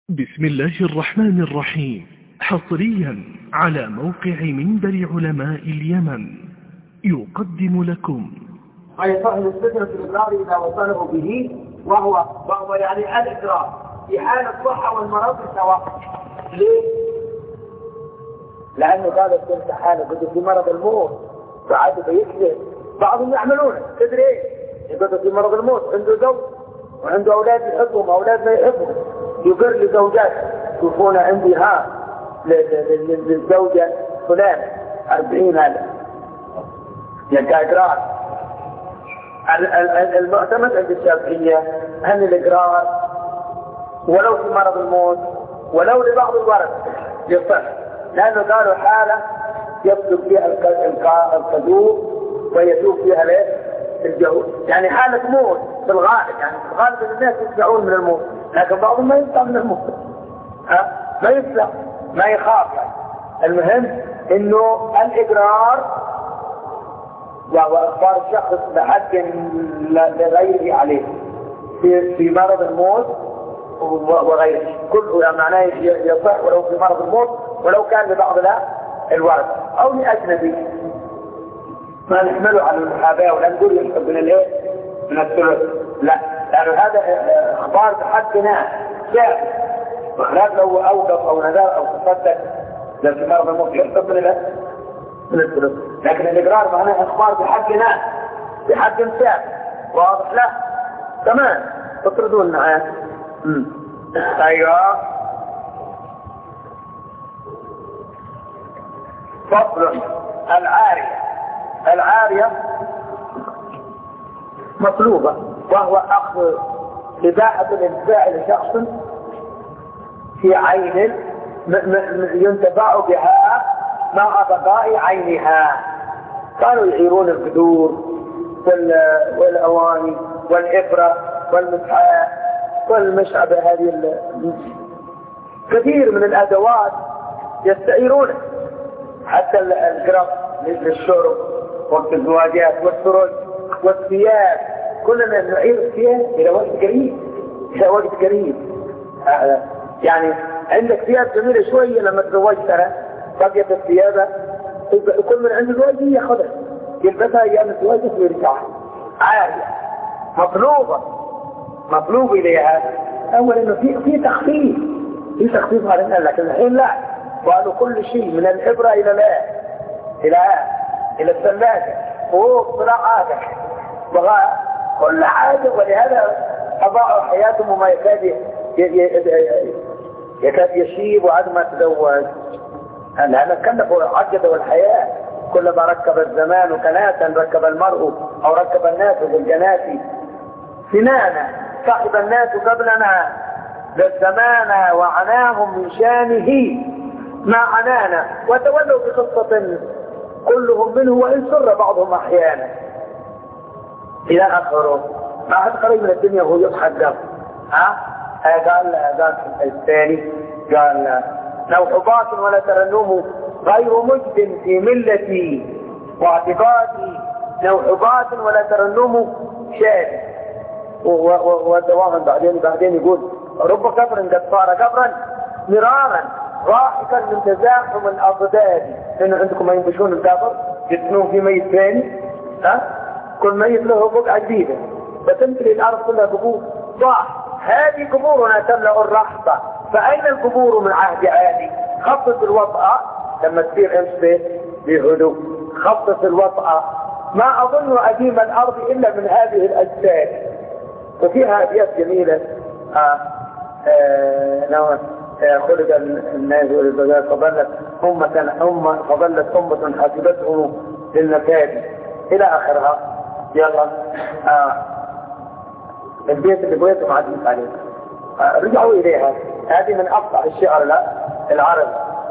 بسم الله الرحمن الرحيم. حصريا على موقع منبر علماء اليمن يقدم لكم أي صاحب السدرة الإقرار إذا وصله به وهو يعني الإقرار في حال الصحة والمرض سواء. ليه؟ لأنه قال السنة حاله قد في مرض الموت فعاد بيكذب. بعضهم يعملونه تدري ايه؟ قد في مرض الموت عنده زوج وعنده أولاد يحبهم وأولاد ما يحبهم، يقر لزوجات يشوفون عندي للزوجة فلان 40,000 يبقى إقرار. المعتمد عند الشافعية أن الإقرار ولو في مرض الموت ولو لبعض الورث يصح، لأنه قالوا حالة يصدق فيها الكذوب ويتوب فيها الجهود، يعني حالة موت في الغالب، يعني في الغالب الناس يسمعون من الموت لكن بعضهم ما يسمع من الموت، ما يسمع ما يخاف. المهم انه الإقرار وهو إخبار الشخص بحق لغيره عليه في مرض الموت وغيره، كله معناه يصح ولو في مرض الموت ولو كان لبعض الورث أو لأجنبي. ما نحمله على المحاباة ولا نقول يحب من الايه من الثلث، لا، لأنه هذا إخبار بحق ناس شاف وخلاف لو أوقف أو نذر أو تصدق لو في مرض الموت يحب من الثلث، لكن الإقرار معناه إخبار بحق ناس بحق شاف واضح له تمام. تطردون معاه. أيوه. فصل. العارية مطلوبة وهو أخذ إباحة الانتفاع لشخص في عين ينتفع بها مع بقاء عينها. كانوا يعيرون القدور والأواني والإبرة والمسحاء والمشعبة، هذه كثير من الأدوات يستعيرونه، حتى القرب للشرب وقت الزواجات والسرج والثياب، كلنا نعير الثياب إلى وقت قريب. يعني عندك ثياب جميلة شوية لما تزوجتها بقيت الثياب كل من عنده زواج ياخذها يلبسها أيام الزواج ويرجعها. عارية مطلوب إليها. أول إنه في تخفيف على الناس، لكن الحين لا، وقالوا كل شيء من الإبرة إلى الثلاجة وصراعاتك كل حاجة، ولهذا أضاعوا حياتهم وما يكاد يشيب وعد ما تزوج، لأن كلفوا عجدوا الحياة. كلما ركب الزمان كناسا ركب المرء أو ركب الناس بالجنات سنانا، صاحب الناس قبلنا للزمان وعناهم من شانه ما عنانا، وتولوا بقصة كلهم منه وإن سر بعضهم أحيانا إلى آخره. ما حد قريب من الدنيا وهو يضحك قال الثاني قال نوحبات ولا ترنم غير مجد في ملتي واعتقادي، نوحبات ولا ترنم شاد. ودواما بعدين يقول رب قبر قد صار قبرا مرارا ضاحكا من تزاحم الأضداد، لأنه عندكم ما ينبشون القبر يدفنون في ميت ثاني، كل ميت له بقعة جديدة فتمتلي الأرض كلها قبور. صح، هذه قبورنا تملأ الرحبة، فأين القبور من عهد عادي؟ خفض الوطأة لما تصير امس بهدوء، خفض الوطأة. ما أظن أديم الأرض إلا من هذه الأجساد. وفيها أبيات جميلة خلق الناس والبقاء فظلت أمة حسبتهم للمكان إلى آخرها. يلا البيت اللي بويتهم عديد عليه رجعوا إليها. هذه من أفضل الشعر العرب.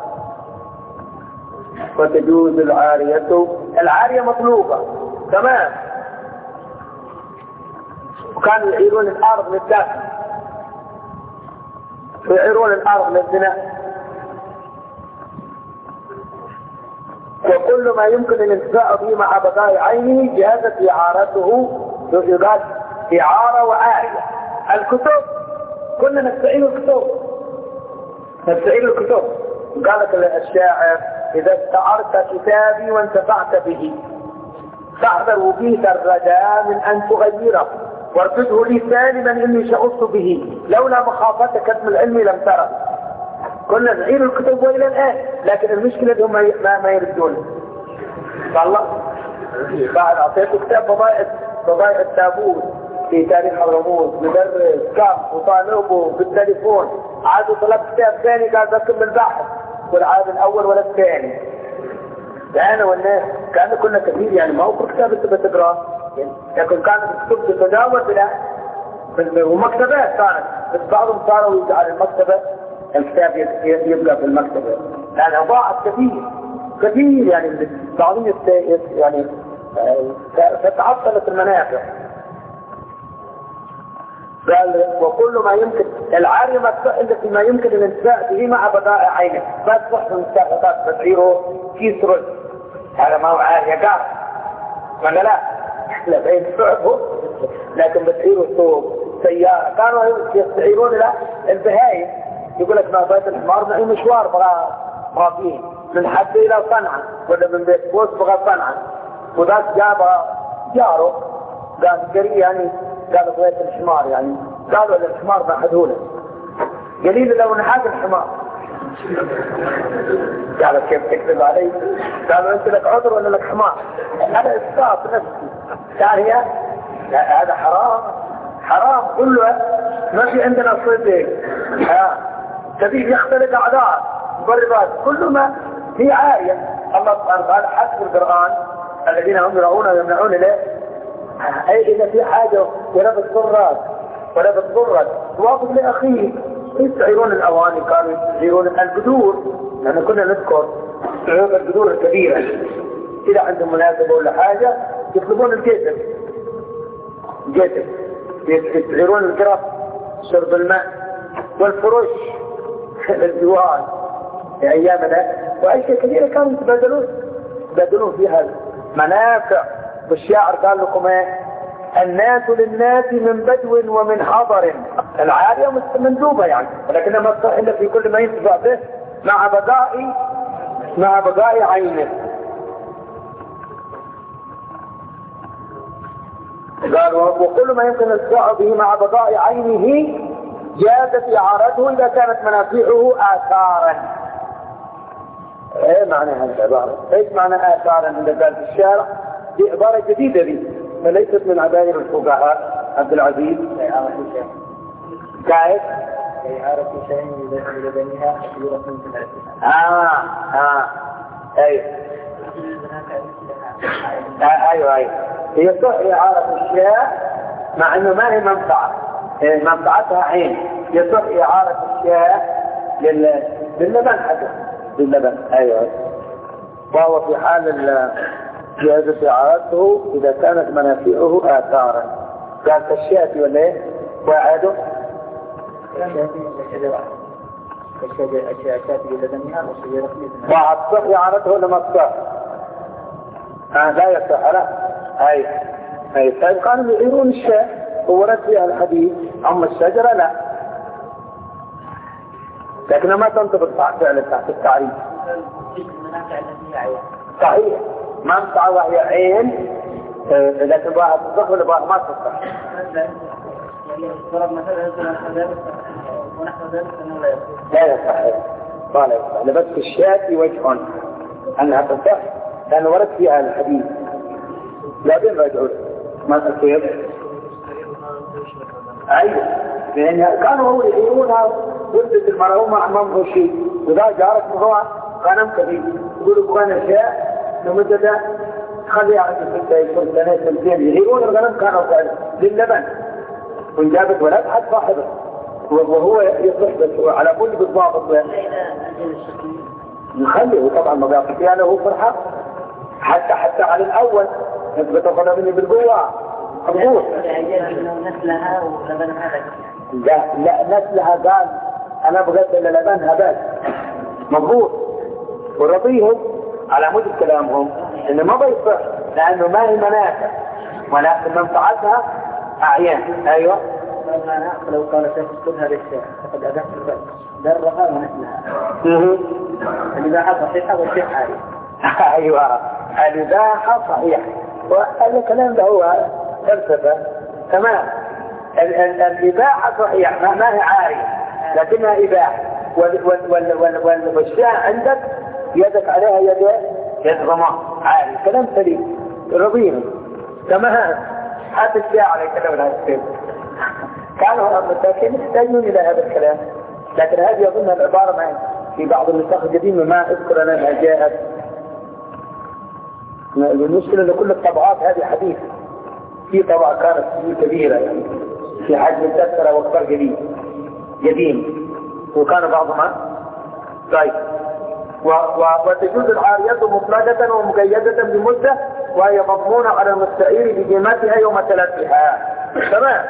وتجوز العارية مطلوبة تمام. وكانوا يعيرون الأرض للدفن ويعيرون الأرض للبناء، وكل ما يمكن الانتفاع به مع بقاء عينه جازت إعارته. يقال إعارة وآية. الكتب كنا نستعين الكتب تستعير الكتب. قال لك الشاعر إذا استعرت كتابي وانتفعت به فاحذر وبيت الردى من أن تغيره وارتده لي سالما إني شغفت به لولا مخافة كتم العلم لم ترى. كنا نعير الكتب وإلى الآن، لكن المشكلة هم ما يردون. والله بعد أعطيته كتاب بضائع التابوت في تاريخ حضرموت، مدرس كم وطالبه بالتليفون، عادوا طلب كتاب ثاني قال بكم البحث والعاد الأول ولا الثاني. أنا والناس كنا كثير يعني ما هو كل كتاب أنت بتقرأ، لكن كانت الكتب تتداول ومكتبات كانت، بس بعضهم صاروا على المكتبة الكتاب يبقى في المكتبة لأنها ضاعت كثير يعني بعضهم يعني فتعطلت المنافع. قال وكل ما يمكن العارية التي ما يمكن الانتفاع به مع بضائع عينه ما تصح من مستحقات تسعيره كيس رز، هذا ما هو عارية قاعد ولا لا بين صعبه، لكن بتسعيره ثوب سيارة. كانوا يستعيرون له البهايم، يقول لك ما بيت الحمار معي مشوار بغى فيه من حد إلى صنعاء ولا من بيت بوس بغى صنعاء، وذاك جابها جاره قال قريب يعني قالوا بيت الحمار يعني قالوا الحمار ما حدوله قليل لو نحاك الحمار. قالوا كيف تكذب علي؟ قالوا انت لك عذر ولا لك حمار؟ انا اسقاط نفسي يعني هذا حرام كله ما في عندنا صدق. تبيه يختلق اعذار مبررات كل ما في عارية. الله سبحانه وتعالى حسب القرآن الذين هم يرعون ويمنعون له أي إذا في حاجة ولا بتضرك توافق لأخيه يستعيرون الأواني، كانوا يستعيرون القدور لأن كنا نذكر يستعيرون القدور الكبيرة إذا عندهم مناسبة ولا حاجة يطلبون الجيتر يستعيرون القرب شرب الماء والفرش الزوال في أيامنا وأشياء كثيرة كانوا يتبادلون فيها منافع. والشاعر قال لكم الناس للناس من بدو ومن حضر، العالية مندوبة يعني ولكنها ما تصح إلا في كل ما ينتفع به مع بقاء عينه. قال وكل ما يمكن الانتفاع به مع بقاء عينه جازت إعارته إذا كانت منافعه آثارا. ايه معنى هذه العبارة؟ ايش معنى آثارا عند قال في الشارع؟ دي عبارة جديدة دي فليست من عبائر الفقهاء. عبد العزيز كيف؟ إعارة شيء لبنيها كبيرة في ايوه هي صح إعارة الشيء مع انه ما هي منفعة، منفعتها عين. يصح إعارة الشيء لللبن حتى لللبن. ايوه وهو في حال جائزة إعارته إذا كانت منافعه آثارا. قال كالشاة ولا ايه؟ وعاده الشاة لبنها وصيرت مثلها وعد صح إعارته ولا ما صح؟ لا يصح لا. أي كانوا يعيرون الشاة ورد فيها الحديث أما الشجرة لا، لكنها ما تنطبق فعلا تحت التعريف. صحيح منفعة وهي عين لكن بها تصح ولا بها ما تصح. لا يصح لبس الشاة وجه أنها تصح لأن ورد فيها الحديث لا بين رجعون ما تصير. أيوة لأن كانوا يعيرونها ولدت المرأة مع منه شيء وذا جارت مهوى غنم كبير يقولوا بغانا شاء لمدة خلي يعرف يكون سنة سنتين يعيرون الغنم كانوا فعلا لللبن وانجابت ولد حد صاحبه وهو يصلح بس على كل بالضابط نخليه طبعا ما بيعطي فيها له فرحة حتى على الأول بتاخذها مني بالقوة مضبوط. نسلها ولبنها لا نسلها قال أنا بغيت إلا لبنها بس مضبوط. ورضيهم على مدى كلامهم إنه ما بيصح لأنه ما هي منافع ولكن منفعتها أعيان. أيوة لو قال شيخ خذها للشيخ فقد أدخل البلد درها ونحنها الإباحة صحيحة والشيء عاري. أيوة الإباحة صحيحة، والكلام ده هو فلسفة. تمام. الإباحة صحيحة ما هي عارية لكنها إباحة، والشيء عندك يدك عليها يد ضمان عاري. كلام سليم رضينا. تمام. حتى الشيء على كلام العسكري كانوا المساكين يحتاجون إلى هذا الكلام، لكن هذه يظن العبارة معي في بعض النسخ القديمة ما أذكر أنا ما جاءت. المشكلة أن كل الطبعات هذه حديث، في طبعة كانت كبيرة يعني في حجم التذكرة وأكبر قديم وكان بعضها طيب. وتجوز العارية مطلقة ومقيدة بمدة، وهي مضمونة على المستعير بقيمتها يوم تلفها. تمام.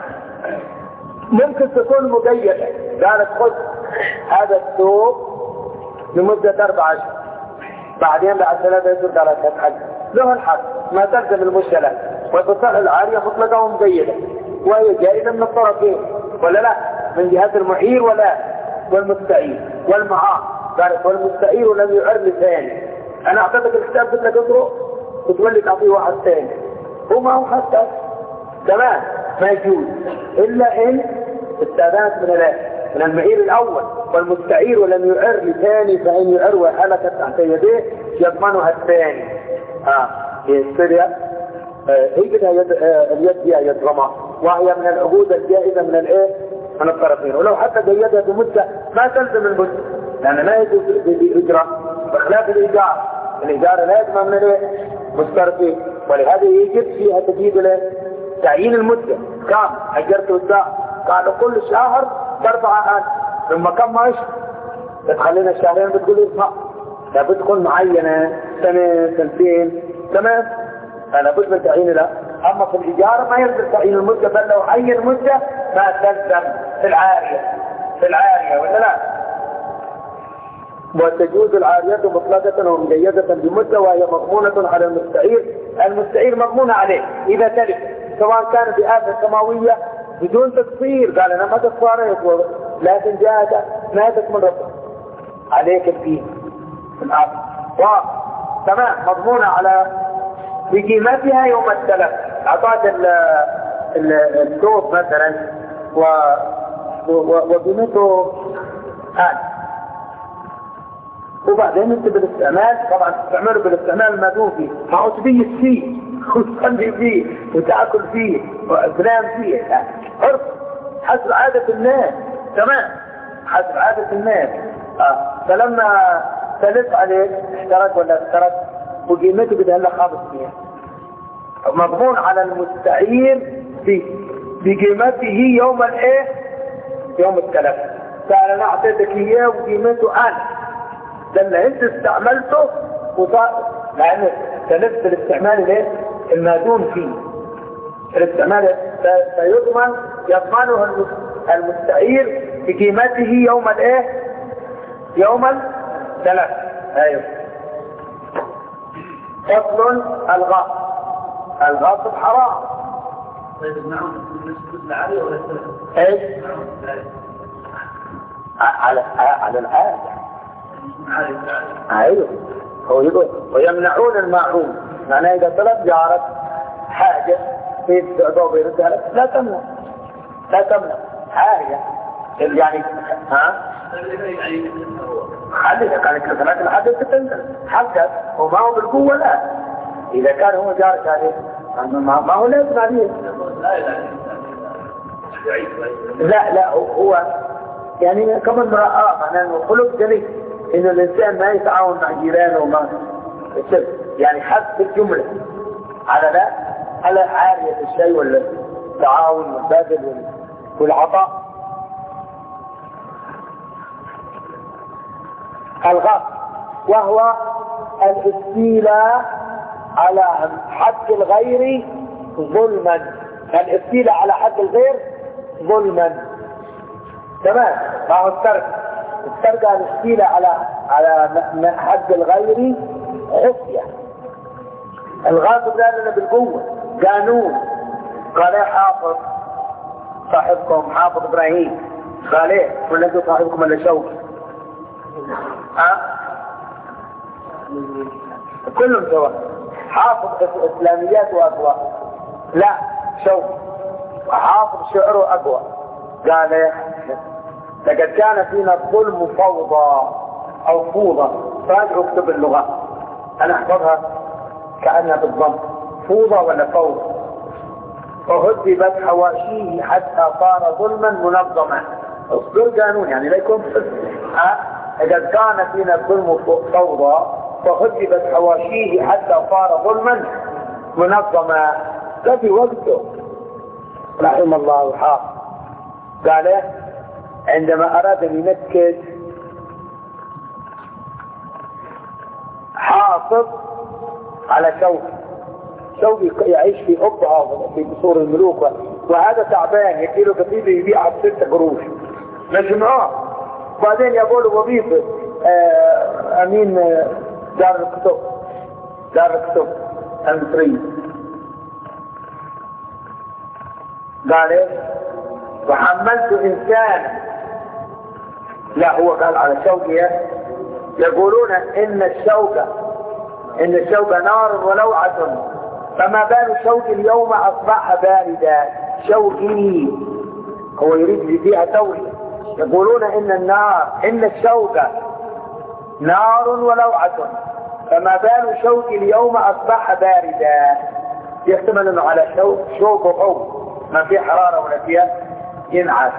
ممكن تكون مقيدة، قالت خذ هذا الثوب لمدة 4 أشهر، بعدين بعد 3 أشهر قالت الحج له الحق ما تلزم المشكلة، وتصح العارية مطلقة ومقيدة، وهي جائزة من الطرفين ولا لا؟ من جهة المعير ولا والمستعير والمعار. قالت والمستعير لم يعر لثاني. أنا أعطيتك الكتاب قلت لك اقرأ وتولي تعطيه واحد ثاني، هو ما هو حتى. تمام. ما يجوز إلا إن استاذنت من المعير الأول والمستعير ولم يعر لثاني، فإن يعر وحلكت تحت يديه يضمنها الثاني. يصير هي بدها اليد فيها يد ضمان، وهي من العقود الجائزة من الطرفين. ولو حتى قيدها بمدة ما تلزم المدة، لأن لا يجوز بإجراء بخلاف الإيجار لا يضمن من مسترفين، ولهذا يجب فيها تجديد تعيين المدة. كم أجرت الساعة؟ قالوا كل شهر 4 ثم كم ما تخلينا الشهرين بتقول إصحاء، لابد تكون معينة 1 2 تمام. أنا بد من تعيين لا. أما في الإجارة ما يلزم تعيين المدة، بل لو عين مدة ما تلزم في العارية ولا لا. وتجوز العارية مطلقة ومقيدة بمدة، وهي مضمونة على المستعير مضمونة عليه إذا تلف، سواء كان بآفة سماوية بدون تقصير. قال أنا ما تقصاريت لكن جاءت ماتت من ربك عليك الدين تمام. مضمونة على بقيمتها يوم التلف. أعطاك الثوب مثلا وقيمته وبعدين انت بالاستعمال طبعا تستعمله بالاستعمال المدون فيه، ما هو تبيت فيه وتصلي فيه وتأكل فيه وتنام فيه، عرف حسب عادة الناس. تمام. حسب عادة الناس. فلما تلف عليك اشترك ولا اشترك وقيمته بدها لها خابط فيها، مضمون على المستعير بقيمته يوم التلف. قال انا اعطيتك اياه وقيمته ده اللي انت استعملته وصار، لان تلف بالاستعمال المادون فيه. الاستعمال يضمنه المستعير بقيمته يوم التلف. ايوه. فصل الغاصب حرام. طيب نعم بالنسبة للعالية ولا السلف؟ ايش؟ على العادة. ايوه. هو يقول ويمنعون الماعون، معناه اذا طلب جارك حاجة في الضوء يردها لك لا تمنع عارية يعني. خلي كانت كثرات الحدث تنزل حقك وما هو بالقوة. لا إذا كان هو جارك عليه ما هو لازم عليه. لا هو يعني كما امرأة معناه انه خلق جليل انه الانسان ما يتعاون مع جيرانه وما يصير يعني حد الجملة على عارية الشيء والتعاون والبذل والعطاء. الغصب وهو الاستيلاء على حق الغير ظلما. الاستيلاء على حق الغير ظلما. تمام. ما هو السرقة الاستيلاء على حق الغير خفية. الغاصب لأننا بالقوة قانون. قال يا حافظ صاحبكم حافظ إبراهيم قال ايه والذي صاحبكم الا شوك؟ كلهم سواء، حافظ اسلاميات واقوى، لا شوك، وحافظ شعره اقوى. قال ايه لقد كان فينا الظلم فوضى او فوضى، راجعوا اكتب اللغة انا احفظها كأنها بالضم، فوضى ولا فوضى. وهذبت حواشيه حتى صار ظلما منظما. اصدر قانون يعني لا يكون إذا كان فينا الظلم فوضى فهذبت حواشيه حتى صار ظلما منظما. ده في وقته رحم الله حافظ. قال عندما أراد أن ينكد حافظ على شوقي يعيش في أبها في قصور الملوك، وهذا تعبان يجيله قصيدة يبيعها ب6 قروش مجموعة. بعدين يقول وظيفة أمين دار الكتب المصرية. قال وحملت إنسان، لا هو قال على شوقي يقولون إن الشوق نار ولوعة، فما بال شوقي اليوم أصبح باردا. شوقي هو يريد فيها توري. يقولون إن الشوق نار ولوعة، فما بال شوقي اليوم أصبح باردا. يحتمل أنه على شوق وحب ما فيه حرارة ولا فيها ينعس.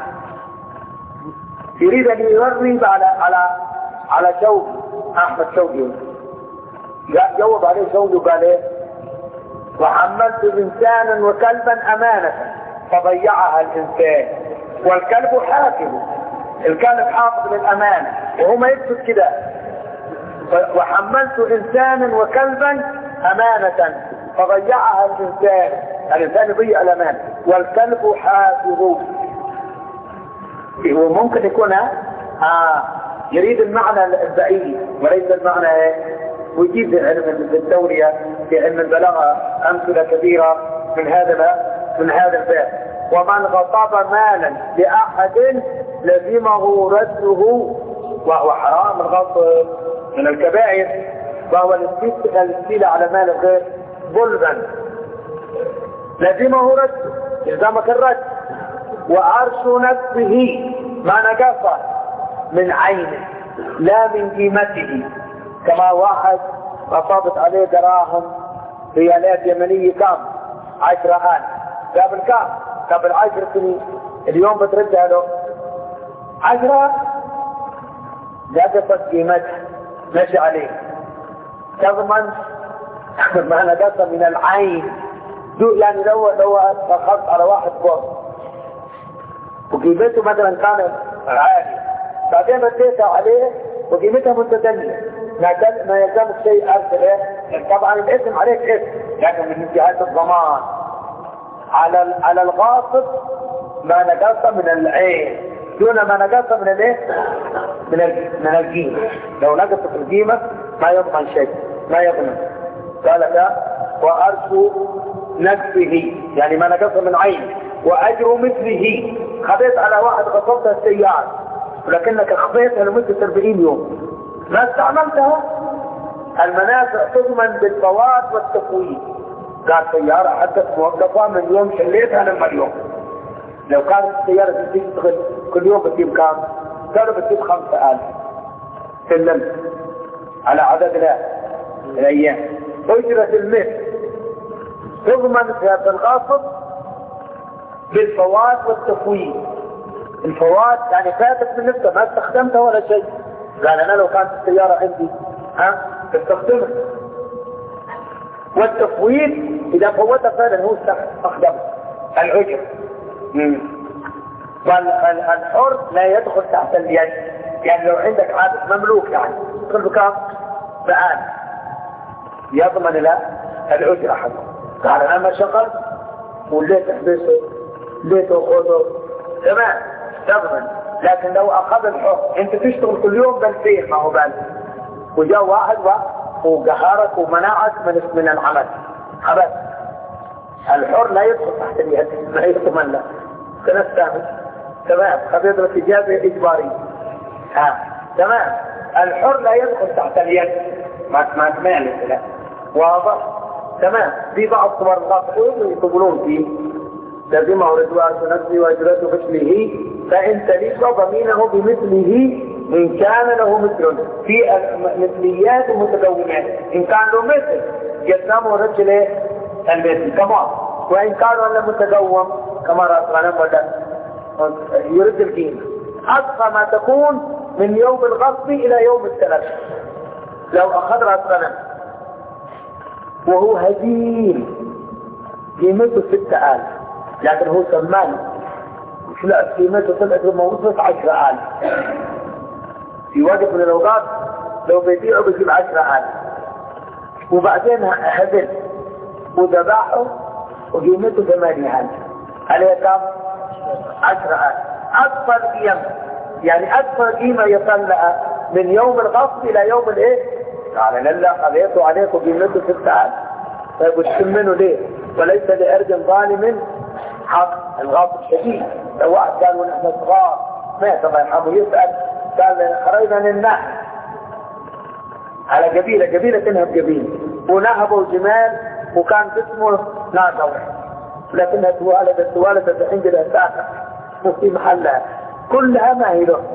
يريد أن يغرب على شوق أحمد شوقي. جاوب عليه شوقي وقال ايه وحملت إنسانا وكلبا أمانة فضيعها الإنسان، والكلب حافظ. الكلب حافظ للأمانة وهو ما يكتب كده. وحملت إنسانا وكلبا أمانة فضيعها الإنسان يضيع الأمانة، والكلب حافظ. وممكن يكون يريد المعنى البعيد وليس المعنى ويجيب علم التورية في علم البلاغة أمثلة كثيرة من هذا الباب. ومن غصب مالا لأحد لزمه رده، وهو حرام الغصب من الكبائر، وهو الاستيلاء على مال الغير ظلما، لزمه رده إلزامك الرد. وعرش نفسه ما نقص من عينه لا من قيمته. كما واحد أصابت عليه دراهم ريالات يمنية كام 10,000 قبل 10 سنين، اليوم بتردها له 10 نقصت قيمتها ماشي عليه. تضمن ما نقص من العين يعني لو أخذت على واحد فوق وقيمته مثلا كانت عالية، بعدين رديتها عليه وقيمتها متدنية، ما يلزمك شيء أرسل. طبعا الاسم عليك اسم، لكن من جهة الضمان على الغاصب ما نقص من العين دون ما نقص من من القيمة. لو نقصت القيمة ما يضمن شيء، ما يضمن. قال وأرش نفسه يعني ما نقص من عين، وأجر مثله. خذيت على واحد غصبتها السيارة ولكنك أخفيتها لمدة 40 يوم ما استعملتها، المنافع تضمن بالفوات والتفويت. قال سيارة حدث موقفة من يوم شليتها لما اليوم. لو كانت السيارة تشتغل كل يوم بتجيب كام؟ قالوا بتجيب 5,000 في اللمس على عدد الأيام. أجرة المثل تضمن في الغاصب بالفوات والتفويت. الفوات يعني فاتت من نفسها ما استخدمتها ولا شيء. قال أنا لو كانت السيارة عندي استخدمها. والتفويت إذا فوتها فعلا هو استخدمها. العجر والحر لا يدخل تحت اليد، يعني لو عندك عادة مملوك يعني تدخل بكام؟ بآن يضمن له العجر حقه. قال أنا ما شغلت وليت احبسه ليت اخذه تمام تضمن. لكن لو اخذ الحر انت تشتغل كل يوم بالفين ما هو بال، وجاء واحد وقهرك ومنعك من العمل حبس. الحر لا يدخل تحت اليد، ما يضمن له. سنة الثامن تمام. قضية الإجابة إجبارية. تمام. الحر لا يدخل تحت اليد، ما تمالك لا. واضح؟ تمام. في بعض صور الغاصبين يقولون فيه لازمه رضوان نفسه واجرته مثله فإن تليق ضمينه بمثله إن كان له مثل. في مثليات ومتدومات، إن كان له مثل يسمى رجل المثل كمان، وإن كان له متدوم كما رأسنا ولا يرد القيمة. أقصى ما تكون من يوم الغصب إلى يوم التلف. لو أخذ رأسنا وهو هدين قيمته 6000 لكن هو سمان لا قيمته طلعت لما وصلت 10,000 في وقت من الأوقات لو بيبيعه بيجيب 10,000 وبعدين هدن وذبحه وقيمته 8,000 عليه كم؟ 10,000. أكثر قيمة يعني أكثر قيمة يطلع من يوم الغصب إلى يوم الإيه؟ قال لا خليته عليكم قيمته 6,000. طيب وتشمنه ليه؟ وليس لأرض ظالم حق. الغصب شديد. لو واحد قال ونحن صغار مات الله يرحمه يسأل قال خرجنا للنهب على قبيلة تنهب قبيلة ونهبوا جمال وكان اسمه ناقة واحد لكنها توالدت عندنا ساعة وفي محلها كلها ما هي له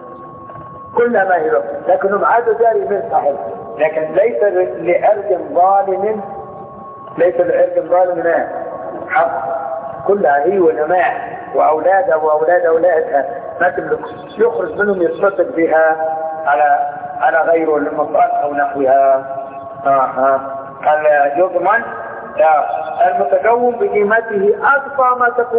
لكنهم عادوا جاري من صاحب. لكن ليس لأرض ظالم حق. كلها هي ونماء وأولادها وأولاد أولادها ما تملك يخرج منهم يتصدق بها على غيره المصالح أو نحوها. قال يضمن المتقوم بقيمته أقصى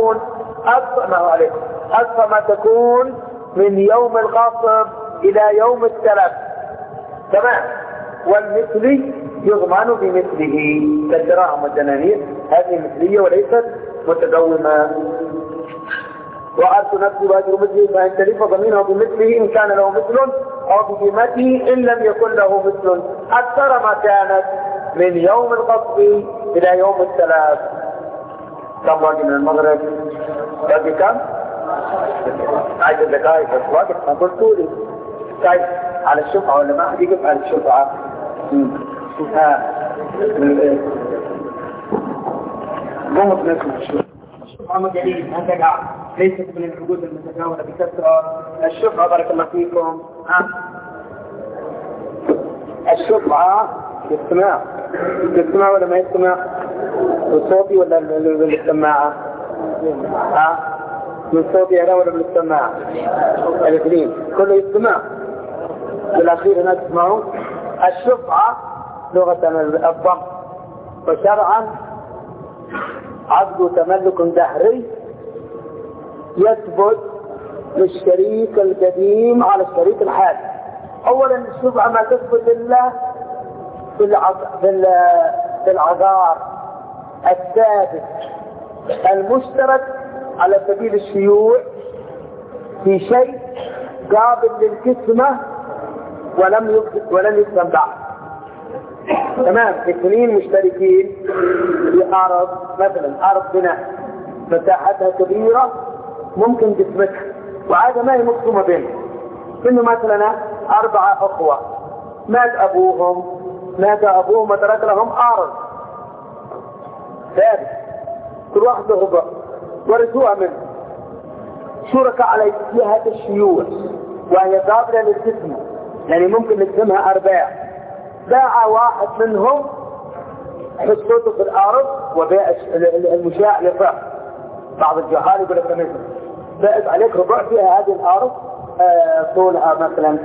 ما تكون من يوم الغصب إلى يوم التلف. تمام. والمثلي يضمن بمثله كالدراهم والدنانير، هذه مثلية وليست متدومة. وأرث نفسي واجر مثله فإن تلف ضمينه بمثله إن كان له مثل أو بقيمته إن لم يكن له مثل أكثر ما كانت من يوم الغصب إلى يوم التلف. كم باقي من المغرب؟ باقي كم؟ 10 دقائق بس وقت ما قلتوا لي. طيب على الشفعة ولا ما حد يقف على الشفعة؟ قومت نسمع الشفعة مجالين ما تقع ليست من العقود المتجاورة بكثرة. الشفعة بارك الله فيكم. الشفعة يستمع ولا ما يستمع؟ بالصوتي ولا بالسماعة؟ من صوتي أنا ولا بالسماعة؟ الاثنين كله يستمع. بالأخير هنا تسمعوا. الشفعة لغة الضم وشرعا عقد تملك دهري يثبت للشريك القديم على الشريك الحالي. اولا الشفعة ما تثبت الا في العقار الثابت المشترك على سبيل الشيوع في شيء قابل للقسمة ولم يقسم بعد. تمام. اثنين مشتركين في ارض مثلا ارض بناء مساحتها كبيرة ممكن قسمتها وعادة ما هي مقسومة بينهم. انه مثلا 4 اخوة مات ابوهم وترك لهم ارض ثابت كل واحد له ربع ورثوها منه شركاء على جهة الشيوع وهي قابلة للقسمة يعني ممكن نقسمها 4. باع واحد منهم حصته في الارض وبيع المشاع للربع. بعض الجهال يقول لك مثلا باعت عليك ربع فيها هذه الارض طولها مثلا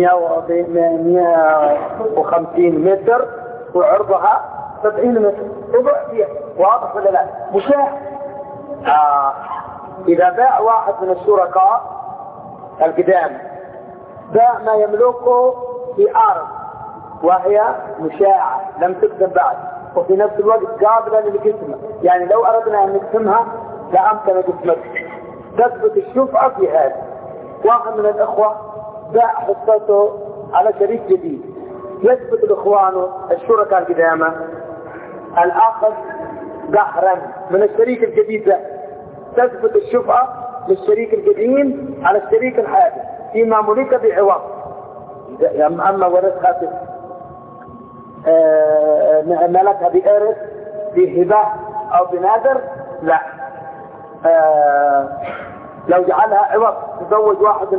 150 متر وعرضها 70 متر ربع فيها. واضح ولا لا؟ مشاع. اذا باع واحد من الشركاء القدام باع ما يملكه في ارض وهي مشاعة لم تقسم بعد وفي نفس الوقت قابلة للقسمة يعني لو أردنا أن نقسمها لأمكن قسمتها. تثبت الشفعة في هذا. واحد من الأخوة باع حصته على شريك جديد يثبت الإخوان الشركاء القدامى الآخر قهرا من الشريك الجديد ده تثبت الشفعة للشريك القديم على الشريك الحادث فيما ملك بعوض. أما ورثها ملكها بإرث بهبة أو بنذر لا. لو جعلها عوض تزوج واحد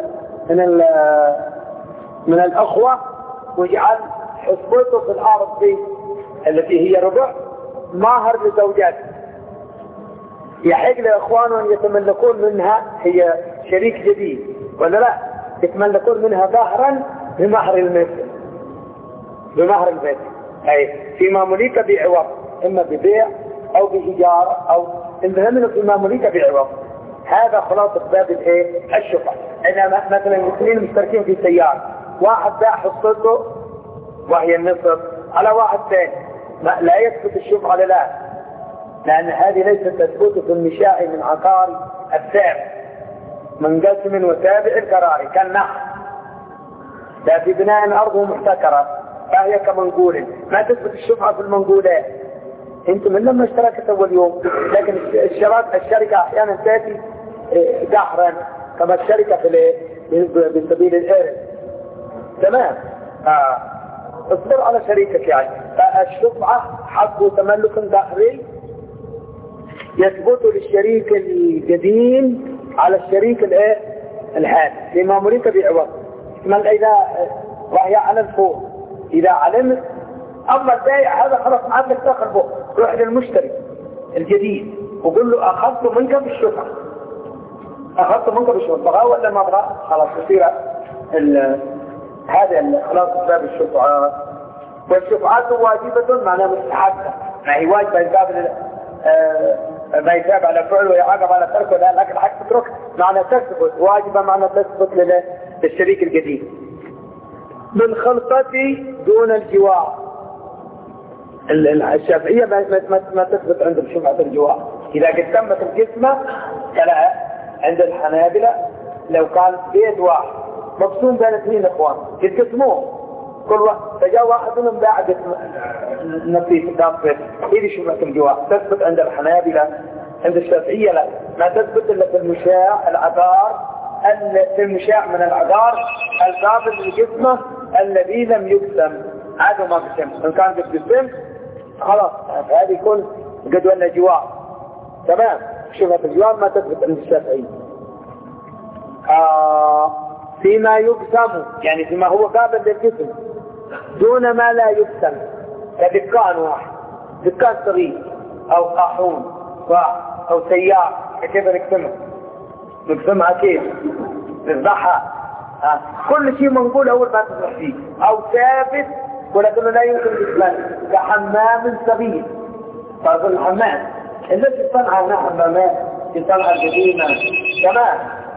من الأخوة وجعل حصته في الأرض دي التي هي ربع ماهر لزوجاته، يحق لإخوانه أن يتملكون منها، هي شريك جديد ولا لا، يتملكون منها ظهرا بمهر المثل، بمهر المثل أي فيما ملك بعوض، إما ببيع أو بإيجار أو المهم فيما ملك بعوض. هذا خلاصة باب الايه؟ الشفعة. إنما مثلا اثنين مشتركين في سيارة، واحد باع حصته وهي النصف على واحد ثاني، لا يثبت الشفعة لا، لأن هذه ليست تثبت في المشاع من عقار الثابت منقسم وتابع القراري كالنحل، لا في بناء أرضه محتكرة فهي كمنقول، ما تثبت الشفعة في المنقولات. انت من لما اشتركت اول يوم، لكن الشركة احيانا تاتي دحرا كما الشركة في سبيل الارث. تمام. اصبر على شريكك يعني. فالشفعة حق تملك داخلي يثبت للشريك القديم على الشريك الحادث لما ملك بعوض. اذا وهي على الفوق اذا علمت. اما البائع هذا خلاص ما عندك دخل به، روح للمشتري الجديد وقول له اخذت منك بالشفعة، اخذت منك بالشفعة، بغى ولا ما بغى خلاص يصير هذا خلاص باب الشفعة. والشفعات واجبة معناها مستحبة، ما هي واجبة يقابل ما يتابع على فعل ويعاقب على تركه، لكن حق تترك معنى تثبت، واجبة معنى تثبت للشريك الجديد. بالخلطة دون الجوار. الشافعية ما تثبت عندهم شفعة الجوار. إذا قد تمت القسمة فلا. عند الحنابلة لو كان بيت واحد مقسوم بين اثنين اخوان يتقسموه كل واحد، فجاء واحد منهم باع نصيب دافع، إذا شفعة الجوار تثبت عند الحنابلة. عند الشافعية لا، ما تثبت إلا في المشاع العقار، في المشاع من العقار القابل للقسمة الذي لم يقسم، هذا ما قسم. إن كان قد قسم خلاص هذا يكون قد ولا جوار. تمام. شفعة الجوار ما تثبت عند الشافعية. فيما يقسم يعني فيما هو قابل للقسم دون ما لا يقسم، كدكان واحد، دكان صغير أو قاحون أو سيارة، كيف نقسمها كيف نذبحها. كل شيء منقول أول ما تذبح فيه، أو ثابت ولكنه لا يمكن الإسلام كحمام صغير. فرق الحمام التي تصنع لنا حمامات تصنع القديمة. تمام.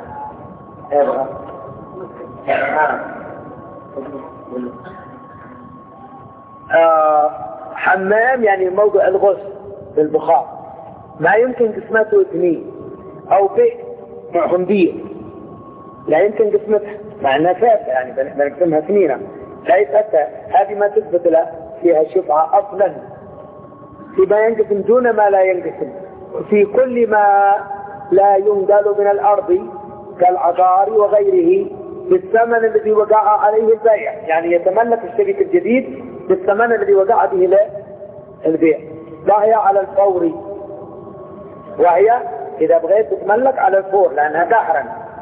حمام يعني موضع الغسل بالبخار، ما يمكن قسمته اثنين. أو بيت معهم بير لا يمكن قسمتها مع انها ثابته، يعني بنقسمها اثنين لا يتأتى. هذه ما تثبت له فيها شفعة أصلا. فيما ينقسم دون ما لا ينقسم، في كل ما لا ينقل من الأرض كالعقار وغيره بالثمن الذي وقع عليه البيع، يعني يتملك الشريك الجديد بالثمن الذي وقع به له البيع. وهي على الفور، وهي إذا بغيت تتملك على الفور لأنها دحرا.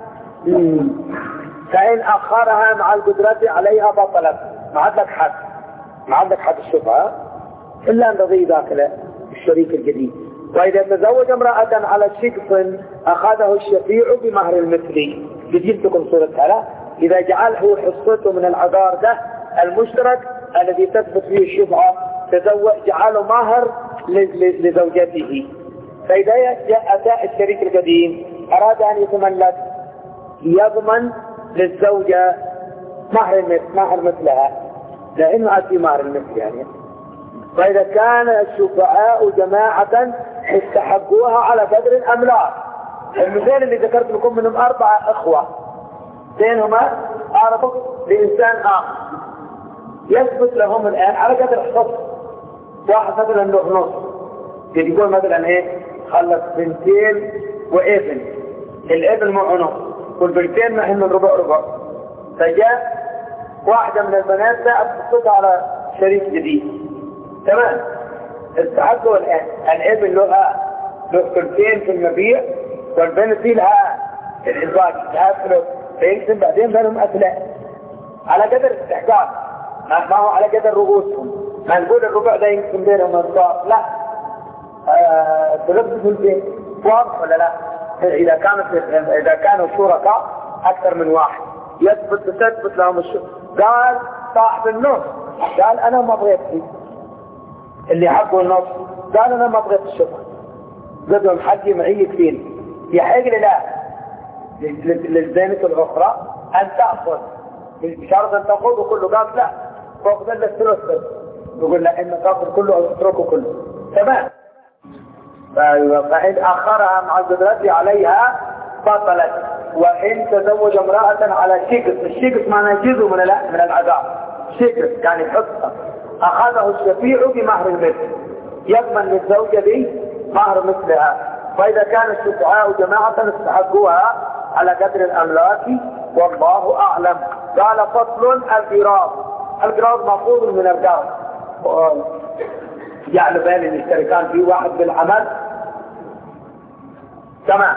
فإن أخرها مع القدرة عليها بطلت، ما عندك حد، ما عندك حد الشفعة إلا أن رضي ذاك الشريك الجديد. وإذا تزوج امرأة على شقف أخذه الشفيع بمهر المثلي. بجبتكم صورة هلا. إذا جعله حصته من العقار ده المشترك الذي تثبت فيه الشفعة، جعله مهر لزوجته. فإذا أتى الشريك القديم أراد أن يتملك يضمن للزوجة مهر مثلها، لأنه أتي مهر المثل يعني. فإذا كان الشفعاء جماعة استحقوها على قدر الأملاك. المثال اللي ذكرت لكم منهم 4 أخوة، بينهما أربع لإنسان آخر، يثبت لهم الآن على قدر حصص. واحد مثلا له نص، يقول مثلا إيه خلص 2 وابن، الابن معه نص والبنتين معهن من ربع. فجاء واحدة من البنات جاءت تصدق على شريك جديد. تمام. استعدوا الآن الابن له ثلثين في المبيع والبنت لها الإنفاق لها فلوس، فيقسم بعدين بينهم أثلاث على قدر استحقاق، ما هو على قدر رؤوسهم. ما نقول الربع ده يقسم بينهم أصدار، لا ثلث ثلثين. واضح ولا لا؟ إذا كانوا شركاء أكثر من واحد تثبت لهم الشغل. قال صاحب النص قال أنا ما بغيت فيه، اللي حقه النص قال أنا ما بغيت الشغل، قد لهم حقي معي كثير، يحق لي لا للزينة الأخرى أن تأخذ بشرط أن تأخذ وكله. قال لا فأخذ لك الثلث، يقول لا إن تأخذ كله أو تتركه كله. تمام. فإن أخرها مع قدرته عليها بطلت. وإن تزوج امرأة على شقص، الشقص معناه جزء من العذاب، شقص يعني حصة، أخذه الشفيع بمهر المثل، يضمن للزوجة دي مهر مثلها. فإذا كان الشفعاء جماعة استحقوها على قدر الأملاك والله أعلم. قال فصل القراض مأخوذ من القرض، جعل بين المشتركان في واحد بالعمل. تمام.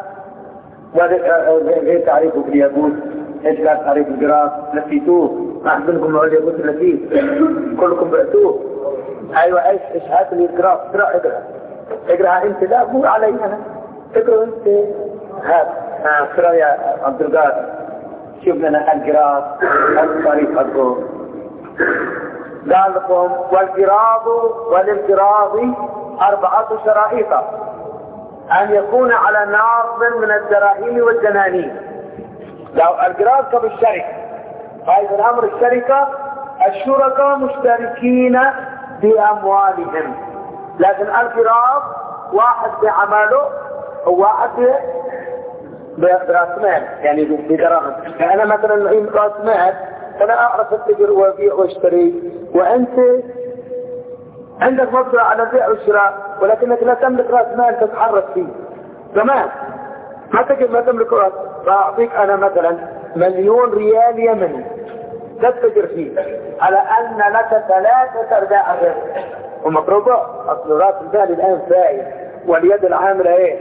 غير تعريفه في الياقوت، ايش كان تعريف القراض؟ نسيتوه، ما احسنكم على الياقوت نسيت، كلكم بعتوه. ايوه ايش هات لي القراض؟ اقراها انت، لا مو علي انا، اقرا انت. هات اقرا يا عبد القادر، شوف لنا القراض الطريق حقه. قال لكم وللقراض 4 شرائط: أن يكون على ناصب من الدراهم والدنانير. لو القراض كالشركة، فإذا الأمر الشركة الشركاء مشتركين بأموالهم، لكن القراض واحد بعمله وواحد برأس مال، يعني بدراهم. أنا مثلا معي رأس مال فلا أعرف أتجر وأبيع واشتري، وأنت عندك مبدأ على البيع والشراء ولكنك لا تملك رأس مال تتحرك فيه. تمام. ما تملك رأس. فأعطيك أنا مثلا 1,000,000 ريال يمني تتجر فيه على أن لك 3 أرباع الربح، ومفروضة أصل رأس المال الآن فايد واليد العاملة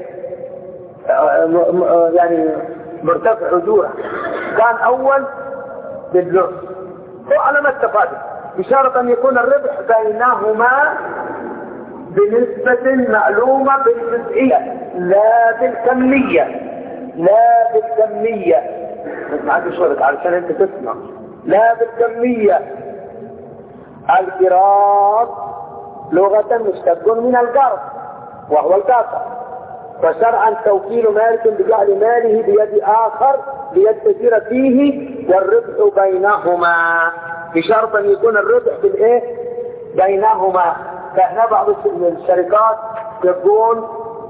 يعني مرتفع أجورها. كان أول بالنص، هو على ما اتفقنا بشرط أن يكون الربح بينهما بنسبة معلومة بالجزئية لا بالكمية. ما عندي شرط علشان انت تسمع. لا بالكمية. القراض لغة مشتق من القرض وهو القاطع، فشرعا توكيل مالك بجعل ماله بيد آخر ليتجر فيه والربح بينهما، بشرط أن يكون الربح بينهما. فإحنا بعض الشركات يكون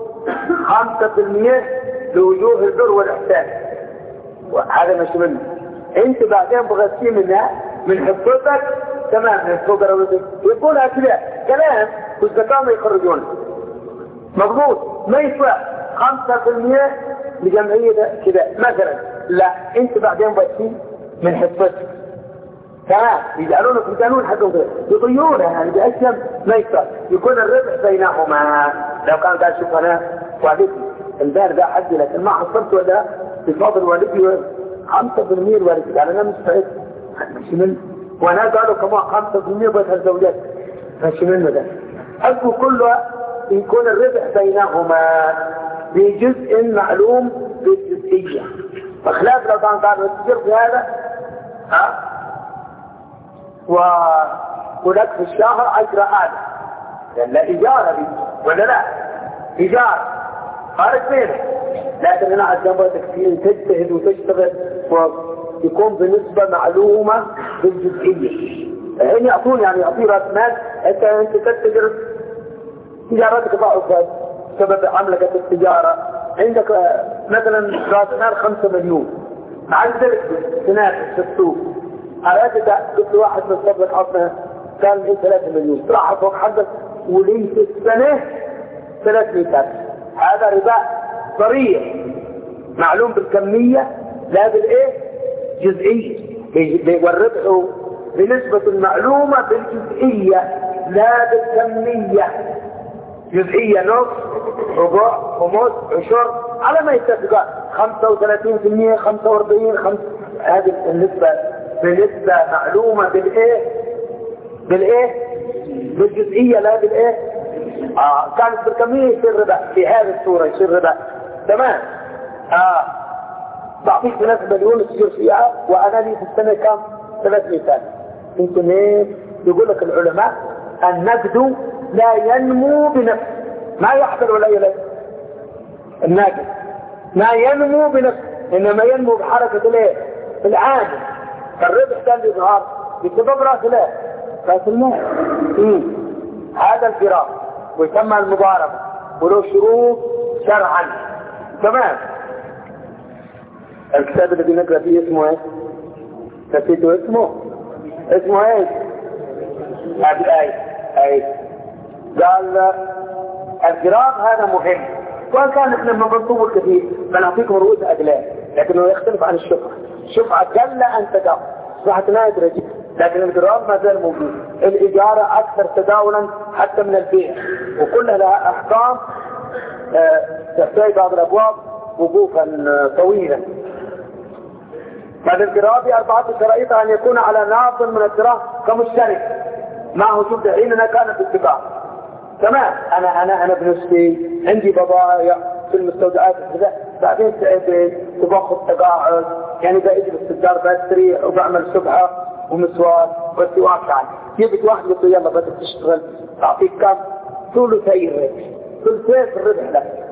5% لوجوه البر والإحسان، وهذا مش منه. أنت بعدين بغسيه منها من حفظتك. تمام. من الفقراء يقول كذا كلام والزكاة ما يخرجونه مضبوط، ما يدفع 5% لجمعية كذا مثلا، لا انت بعدين بغسيه من حفظتك. تمام. يجعلونه في القانون حقهم يضيعونها يعني بأسهم ما يدفع، يكون الربح بينهما. لو كان قال شوف أنا والدي البار ده حقي لكن ما حصلت ولا بفضل والدي 5% الوالد قال أنا مستعد شمل، وانا قالوا كمان 5% بس الزوجات فشملنا ده. حقه كله يكون الربح بينهما بجزء معلوم بالجزئية، بخلاف لو كان قالوا التجر في هذا ولك في الشهر 10 آلاف، لا إيجار دي ولا لا إيجار خارج بينك، لكن أنا عزمتك فيه تجتهد وتشتغل ويكون بنسبة معلومة بالجزئية. هنا يعطون يعني يعطي رأس مال، أنت تتجر تجارتك ضعفت بسبب عملك التجارة، عندك مثلا رأس مال 5 مليون، عندك تنافس في السوق، قلت واحد من صبر عطنا كان من 3 مليون راح فوق حدث ولي في السنة 300,000، هذا ربا صريح معلوم بالكمية لا بالايه جزئية، والربح بنسبة المعلومة بالجزئية لا بالكمية. جزئية نص ربع خمس عشر على ما يتفق 35% 45 هذه النسبة بنسبة معلومة بالايه بالجزئية لا بالايه كانت بالكمية يصير ربح في هذه الصورة يصير ربح تمام. بعطيك بنسبة مليون تصير فيها وانا لي في السنة كم 300 سنة. يمكن ايه يقول لك العلماء النقد لا ينمو بنفسه ما يحصل ولا يلد. النقد ما ينمو بنفسه انما ينمو بحركة الايه العامل. الربح ده اللي يظهر بسبب راس المال. هذا الفراق ويسمى المضاربة وله شروط شرعا تمام. الكتاب الذي نقرأ فيه اسمه ايه؟ نسيته اسمه ايه؟ اي قال الفراق هذا مهم، وان كان احنا لما بنطول كثير بنعطيكم رؤوس اقلام لكنه يختلف عن الشفعة قل ان تداول اصبحت نادرة جدا، لكن الفراق ما زال موجود. الاجارة اكثر تداولا حتى من البيع وكلها لها احكام تحتاج بعض الابواب وقوفا طويلا. فالانفراد أربعة شرائط أن يكون على ناط من الدراهم كمشترك مع وجود حيننا كانت اتفاق تمام. أنا بنفسي عندي بضائع في المستودعات كذا بعدين تباخذ تقاعد يعني بأجلس في الدار بستريح وبعمل سبحة ومسواك والسواك يعني جبت واحد قلت يلا بدك تشتغل تعطيك كم ثلثي الربح ثلثي الربح لك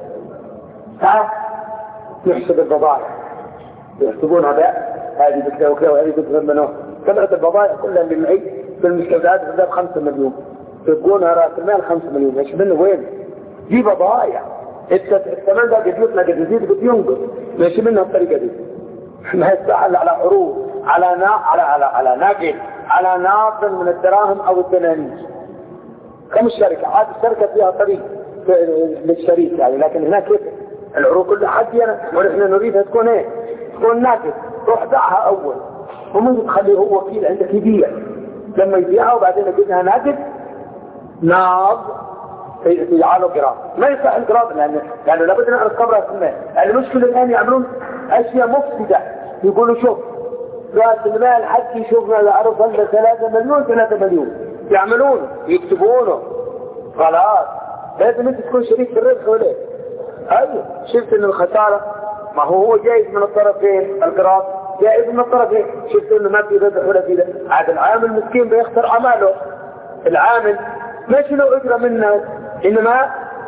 يحسب البضائع يحسبونها بقى هذه بكذا وكذا وهذه بكذا منه كبرت البضائع كلها اللي معي في المستودعات بالذات 5 مليون تبقونها راس المال 5 مليون ايش منه وين دي بضائع الثمن ده قد يزيد قد ينقص ماشي منها الطريقه دي ما يستحل على عروض على نقد على ناقص من الدراهم او الدنانير كم الشركه عاد الشركه فيها طريق للشريك يعني لكن هناك العروض كلها حدي انا ونحن نريدها تكون ايه تكون ناقد روح دعها اول ومن تخليه هو وكيل عندك يبيع لما يبيعها وبعدين يجدها ناقد ناض يجعله قراض ما يصح القراض لانه لابد نعرف قبرها في المال. المشكله الان يعملون اشياء مفسده يقولوا شوف راس المال حد يشوفنا يعرف ولا 3 مليون يعملون يكتبونه خلاص لازم انت تكون شريك في الربح ولا ايوه شفت ان الخساره ما هو جايز من الطرفين القراض جائز من الطرفين شفت انه ما في ربح ولا في عاد العامل مسكين بيخسر عمله العامل ماشي لو اجرى منه انما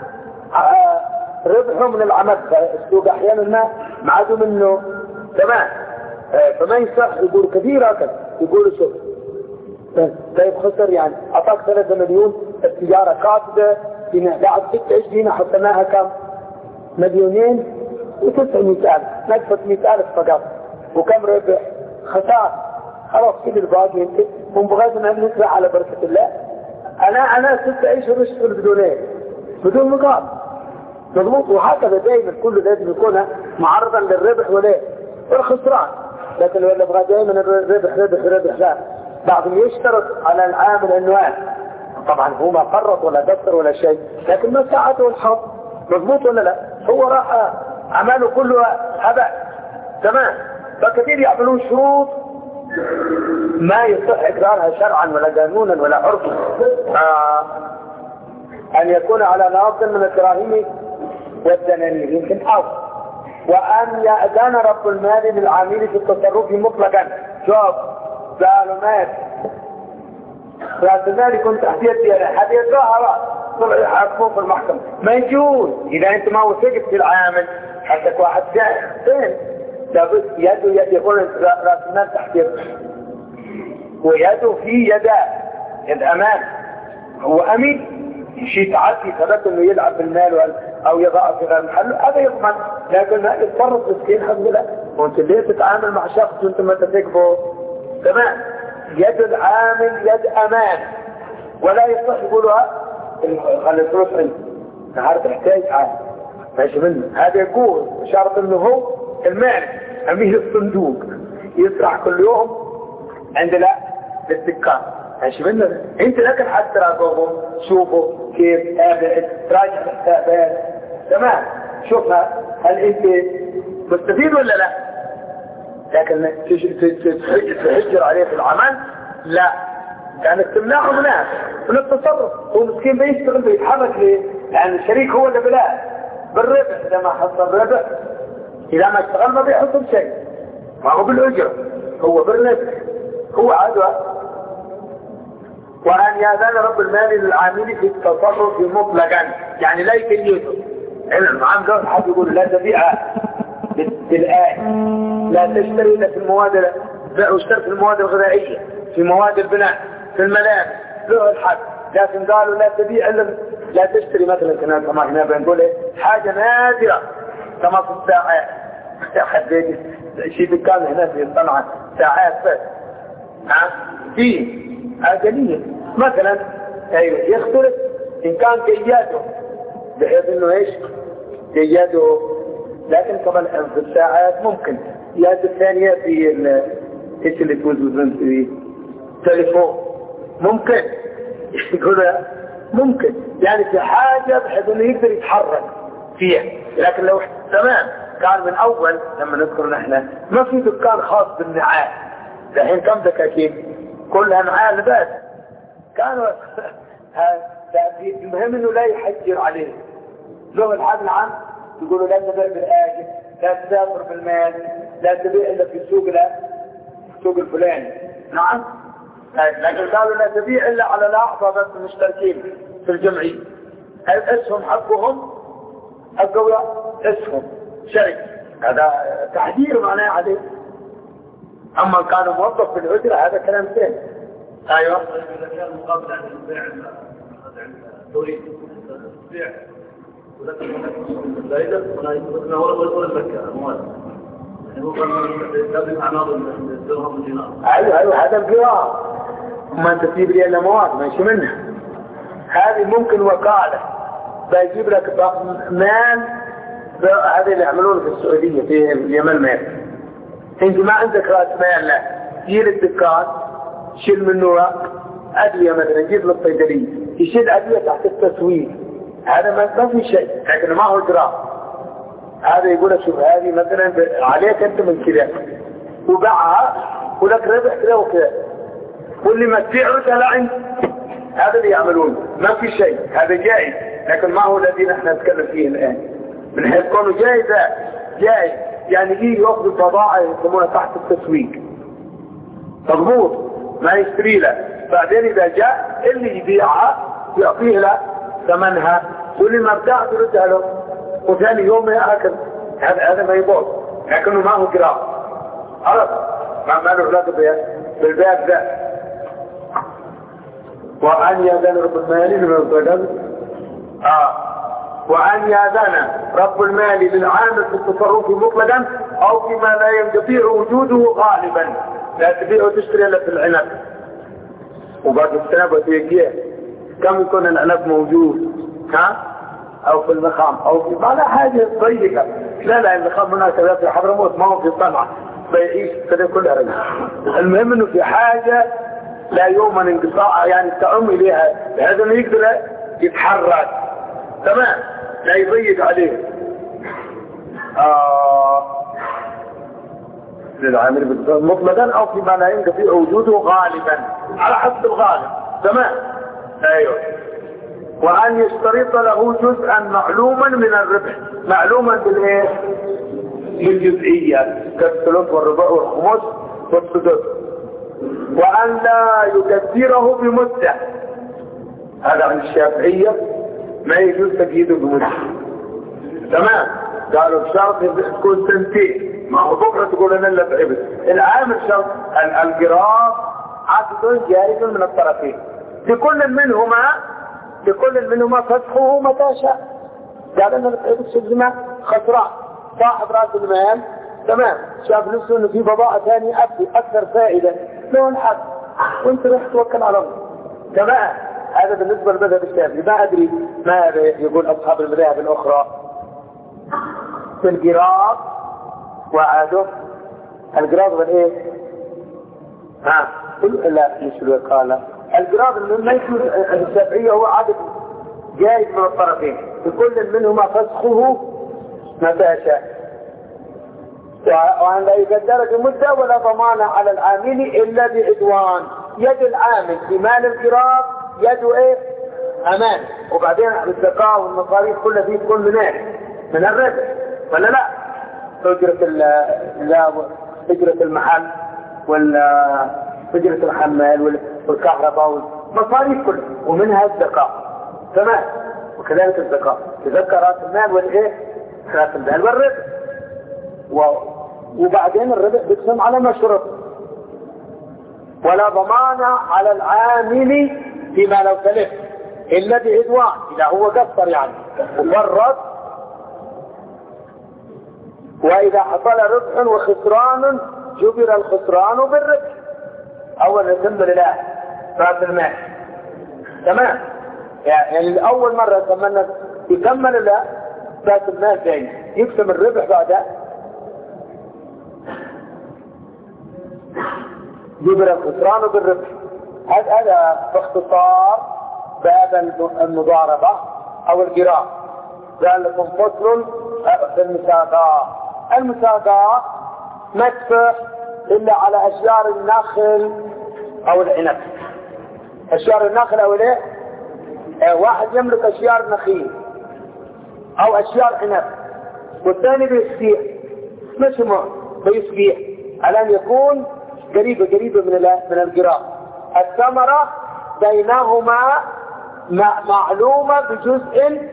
ربحه من العمل السوق احيانا ما معادوا منه تمام. فما يصح يقول كثير هكذا يقولوا شوف طيب خسر يعني اعطاك 3 مليون التجاره قاصده بعد 26 حطيناها كم 2,900,000 نقصت 100,000 فقط وكم ربح خساره خلاص كل الباقي يمكن ونبغى نسرع على بركه الله. انا 6 اشهر اشتغل بدون ايه بدون مقابل مضبوط. وهكذا دائما كله لازم يكون معرضا للربح ولا والخسران لكن لو نبغى دائما الربح لا بعضهم يشترط على العامل انه طبعا هو ما فرط ولا دفتر ولا شيء لكن ما ساعته الحظ مضبوط ولا لا هو راح عمله كله هباء تمام. فكثير يعملون شروط ما يصح اقرارها شرعا ولا قانونا ولا عرفا ان يكون على ناقص من الدراهم والدنانير يمكن او وان يأذن رب المال للعامل في التصرف مطلقا. شوف قالوا مات راس المال يكون تحت يدي حد يدعها طلع يحاكموه في المحكمة ما يجوز اذا انت ما وثقت في العامل حتى واحد فين لابد يده يكون راس المال تحت يده ويده في يد امان هو امين شيء تعدي ثبت انه يلعب بالمال او يضع في غير محله هذا يضمن لكن ما يتصرف مسكين الحمد لله وانت ليه تتعامل مع شخص وانت ما تثقه تمام. يد العامل يد امان ولا يصح يقولها خلي الفلوس عندي نهار تحتاج عامل ماشي منه هذا يقول شرط انه هو المالك أميه الصندوق يسرع كل يوم عند للدكان. ايش منه انت لكن حتى راقبهم شوفوا كيف ابعد راجع الحسابات تمام شوفها هل انت مستفيد ولا لا. لكن تحجر عليه في العمل لا، لانك تمنعه من التصرف. هو مسكين بيشتغل بيتحرك ليه؟ لان الشريك هو اللي بلاه بالربح. اذا ما حصل ربح اذا ما اشتغل ما بيحصل شيء، ما هو بالاجره هو بالربح هو عدوى. وأن يأذن رب المال للعامل في التصرف مطلقا، يعني لا يكلفه. عام قول حد يقول لا تبيع بالآية، لا تشتري إلا في المواد، اشتري في المواد الغذائية، في مواد البناء، في الملابس، له الحد. لكن قالوا لا تبيع إلا لا تشتري مثلا كما هنا بنقول حاجة نادرة كما في الساعات. حد شيء كان هنا في صنعاء ساعات بس في قليل مثلا ايوه يختلف ان كان كياته بحيث انه ايش كياته. لكن كمان في الساعات ممكن كيات الثانية في ايش اللي توزن في تليفون ممكن يقول ممكن يعني في حاجة بحيث انه يقدر يتحرك فيها. لكن لو تمام كان من اول لما نذكر نحن ما في دكان خاص بالنعال، الحين كم دكاكين كلها نعال بس كانوا المهم انه لا يحجر عليه. لغة الحد العام يقولوا لا تبيع بالآجل، لا تسافر بالمال، لا تبيع الا في السوق الفلاني. نعم لكن قالوا لا تبيع الا على الاعضاء بس المشتركين في الجمعية. الاسهم حقهم القوية اسهم شركة، هذا تحذير معناه عليه. اما كانوا موظف في الأجرة هذا كلام ثاني. ايوه اذا كان مقابل عن البيع عند توريد البيع ولكن الزايده ولا الزكاه اموال يعني هو كان اعمال الدرهم والدينار. ايوه هذا القرار ما انت تجيب لي الا مواد ماشي منها. هذه ممكن وكاله بيجيب لك مال هذا اللي يعملونه في السعوديه في اليمن مال. انت ما عندك راس مال لا جيل الدكان شيل منه ادويه مثلا جيب للصيدليه يشيل ادويه تحت التسويق. هذا ما في شيء لكن ما هو اجراء. هذا يقول لك شوف هذه مثلا عليك انت من كذا وباعها ولك ربح كذا وكذا واللي ما تبيعه لا عند. هذا اللي يعملون ما في شيء هذا جائز. لكن ما هو الذي نحن نتكلم فيه الان من حيث كونه جائز يعني يجي ياخذ البضاعه يسمونها تحت التسويق مضبوط ما يشتري له. بعدين اذا جاء اللي يبيعها يعطيه له ثمنها واللي ما بتاع تردها له وثاني يوم ياكل. هذا ما يبوظ لكنه ما هو قراء عرف ما له علاقه بالباب ذا. وأن يأذن رب المال وأن يأذن رب المال للعامل في التصرف مطلقا أو فيما لا يستطيع وجوده غالبا. لا تبيع وتشتري إلا في العنب وبعد السنة بتيجيه كم يكون العنب موجود أو في النخام أو في ما لا حاجة ضيقة. لا النخام هناك في حضرموت ما هو في صنعاء بيعيش كده كلها رجل. المهم إنه في حاجة لا يوم من انقطاع يعني تعم إليها بحيث إنه يقدر يتحرك تمام لا يضيق عليه. للعامل مطلقا أو فيما لا ينقطع وجوده غالبا على حسب الغالب تمام. أيوه وأن يشترط له جزءا معلوما من الربح معلوما بالإيه بالجزئية كالثلث والربع والخمس والسدس. وأن لا يكثره بمدة. هذا عن الشافعية ما يجوز تقييده بمدة تمام. قالوا بشرط تكون سنتين ما هو بكرة تقول أنا اللي تعبت. العامل شرط القراء عقد جائز من الطرفين لكل منهما فتحه متى شاء. قال أنا تعبت شو خسران صاحب رأس المال تمام شاف نفسه انه في بضاعة ثانية اكثر فائدة له الحق وانت رح توكل على الله تمام. هذا بالنسبة للمذهب الشافعي. ما ادري ما يقول اصحاب المذاهب الاخرى في القراء وعاده القراض والايه؟ لا مش الوكالة. القراض ما يجوز الشافعية هو عدد جائز من الطرفين، لكل منهما فسخه متى شاء. وأن لا يقدر بمدة ولا ضمان على العامل إلا بعدوان. يد العامل في مال القراض يد ايه؟ امان. وبعدين الزكاة والمصاريف كلها دي تكون من ايه؟ من الربح ولا لا؟ اجرة المحل اجرة الحمال والكهرباء والمصاريف كلها، ومنها الزكاة. تمام. وكذلك الزكاة تذكر راس المال والايه؟ راس المال والربح. وبعدين الربح بيقسم على مشروط. ولا ضمان على العامل فيما لو تلف إلا بعدوان، إذا هو قصر يعني وفرط. وإذا حصل ربح وخسران جبر الخسران بالربح. أول الحمد لله رأس المال. تمام. يعني أول مرة تمنى يكمل لا رأس المال ثاني يقسم الربح بعدها جبر الخسران بالربح. هذا باختصار باب المضاربة أو القراض. قال لكم فصل في المساقات. المساقات ما تفح إلا على أشجار النخل أو العنب. أشجار النخل أو الايه؟ واحد يملك أشجار نخيل أو أشجار عنب والثاني بيسبيع، مش بيسبيع على أن يكون قريبة من القراض. الثمرة بينهما معلومة بجزء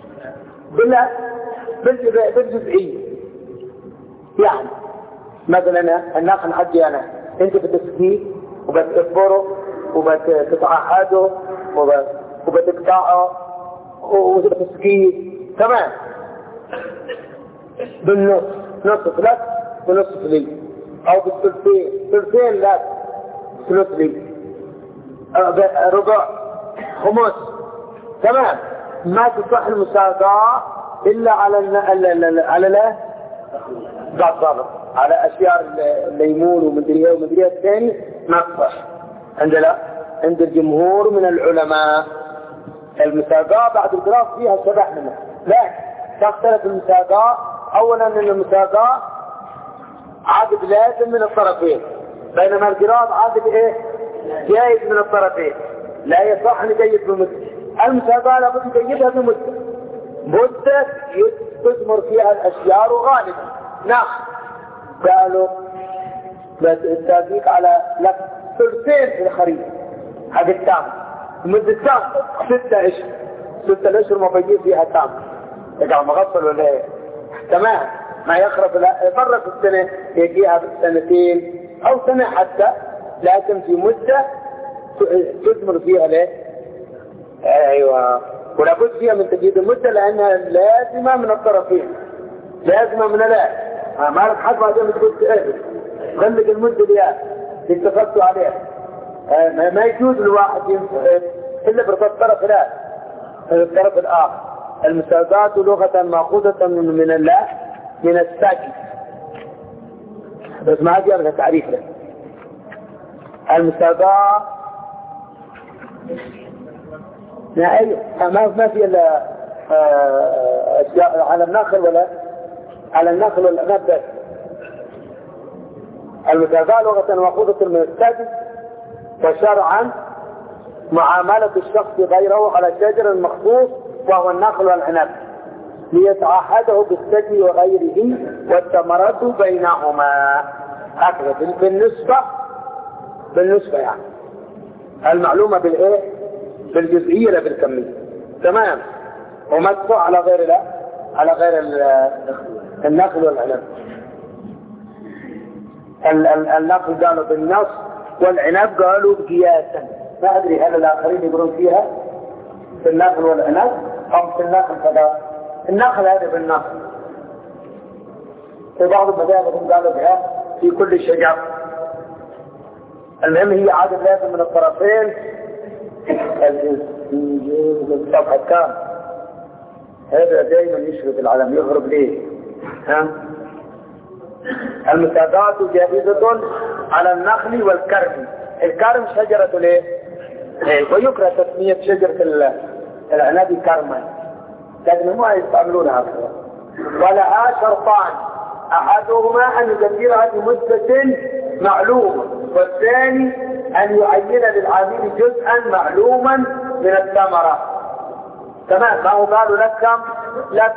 بالجزئية. يعني مثلا النخل حقي أنا، أنت بتسقيه وبتكبره وبتتعهده وبتقطعه وبتسقيه. تمام. بالنص، نصف لك ونصف لي، أو بالثلثين، ثلثين لك ثلث لي، ربع، خمس. تمام. ما تصح المساقاة إلا على بالضبط على أشياء الليمون ومدري ايه ومدري ايه الثاني ما تصح عند الجمهور من العلماء. المساقاة بعد القراض فيها شبح منها، لكن تختلف المساقاة. أولا أن المساقاة عقد لازم من الطرفين، بينما القراض عقد ايه؟ جائز من الطرفين. لا يصح ان يقيد بمدة. المساقاة لابد يقيدها بمدة، مدة تثمر فيها الاشجار غالبا. نخل قالوا التابيك على لك ثلثين في الخريف حق التام، مدة تام 6 أشهر. 6 أشهر ما بيجي فيها تام، يقع مغفل ولا ايه؟ تمام. ما يخرف مرة في السنة يجيها سنتين أو سنة حتى، لكن في مدة تثمر فيها ليه؟ أيوة. ولابد فيها من تجديد المدة لأنها لازمة من الطرفين، لازمة من لا ما لك حد بعدين تقول تقابل خلق المدة اللي اتفقتوا عليها. ما يجوز الواحد ينفق إلا برضا الطرف الطرف الآخر. المساقات لغة مأخوذة من الله من الساكت، بس ما عاد يبقى تعريف له. المساقات ما في الا على النخل ولا على النخل ولا نبت. المساقات لغة مأخوذة من الساكت، وشرعا معاملة الشخص غيره على شجر مخصوص وهو النخل والعنب ليتعهده بالسقي وغيره والثمرات بينهما. هكذا بالنسبة يعني المعلومة بالايه؟ بالجزئية لا بالكمية. تمام. ومدفوع على غير لا على غير النخل والعنب. النخل قالوا بالنص والعنب قالوا قياسا. ما أدري هل الآخرين يقولون فيها في النخل والعنب أو في النخل كذا. النخل هذا بالنخل، في بعض المذاهب قالوا بها في كل شجر. المهم هي عادة لازم من الطرفين. الصفحة كام هذا دائما يشرب العلم يغرب ليه؟ ها المساقات جائزة على النخل والكرم. الكرم شجرة ليه؟ ويكره تسمية شجرة العنب كرما، لكن هم يستعملونها أكثر. ولها شرطان، أحدهما أن يدبرها بمدة معلومة، والثاني أن يعين للعامل جزءا معلوما من الثمرة. تمام. ما هو قالوا لك كم؟ لك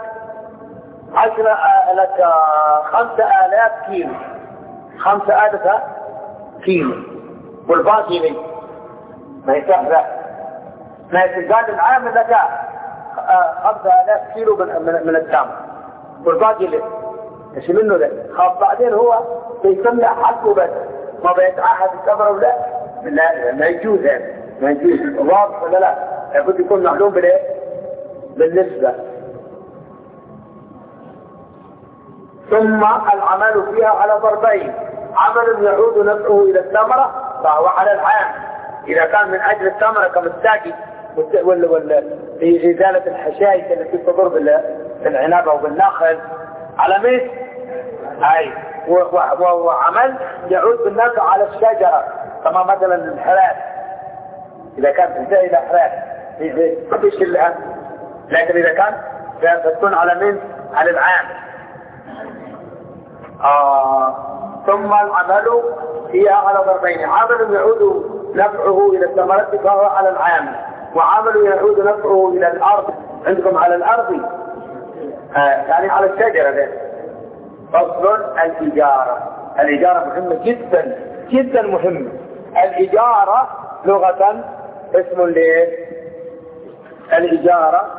5,000 كيلو، 5,000 كيلو، والباقي لي ما يتحرق. ما يتقال العامل لك 5,000 كيلو من التمر، والباقي لي ايش منه ده؟ خاص بعدين هو بيسمع حقه بس، ما بيتعهد الثمرة ولا لا، ما يجوز هذا، ما يجوز. واضح ولا لا؟ لابد يكون معلوم بالايه؟ بالنسبة. ثم العمل فيها على ضربين، عمل يعود نفعه الى الثمرة فهو على العام، اذا كان من اجل الثمرة كمستاقي في ازالة الحشائش التي تضر بالعنب او بالنخل على مثل اي، وعمل يعود بالنفع على الشجرة كما مثلا الحراث، اذا كان تنتهي الى حراث ما فيش الان، لكن اذا كان فتكون على من؟ على العام. ثم العمل فيها على ضربين، عمل يعود نفعه الى الثمرة فهو على العام، وعمل يعود نفعه الى الارض. عندكم على الارض يعني على الشجرة ده. فصل الإجارة. الإجارة مهمة جدا جدا مهمة. الإجارة لغة اسم ليه؟ الإجارة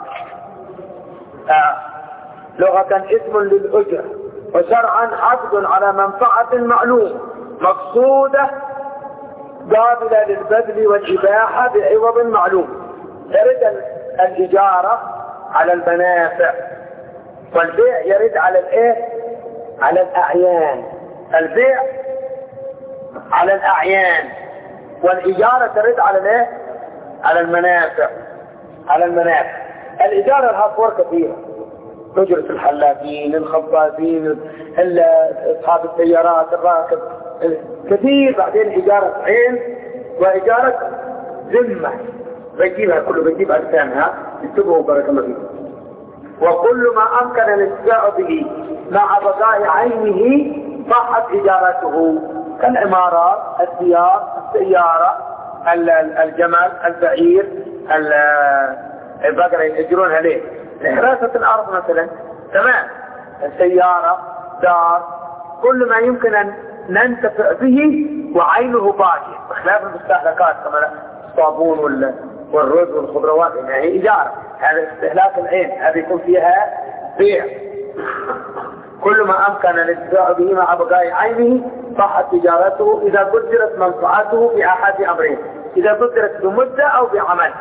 لغة اسم للأجرة، وشرعا عقد على منفعة معلومة مقصودة قابلة للبذل والإباحة بعوض معلوم. يرد الإجارة على المنافع، والبيع يرد على الايه؟ على الأعيان. البيع على الأعيان، والإجارة ترد على الايه؟ على المنافع. على المنافع. الإجارة لها صور كثيرة، أجرة الحلاقين، الخبازين، أصحاب السيارات، الراكب، كثير. بعدين إجارة عين وإجارة ذمة، بيجيبها كله، بيجيب أجسامها، يكتبه بارك الله فيكم. وكل ما أمكن الانتفاع به مع بقاء عينه صحت إجارته، كالعمارات، الديار، السيارة، الجمال، البعير، البقرة يأجرون عليه، حراسة الأرض مثلا. تمام. السيارة، دار، كل ما يمكن أن ننتفع به وعينه باقية، بخلاف المستهلكات كما الصابون والرز والخضروات، هي إجارة. هذا استهلاك العين، هذا يكون فيها بيع. كل ما أمكن الانتفاع به مع بقاء عينه صحت تجارته إذا قدرت منفعته في أحد أمرين، إذا قدرت بمدة أو بعمل.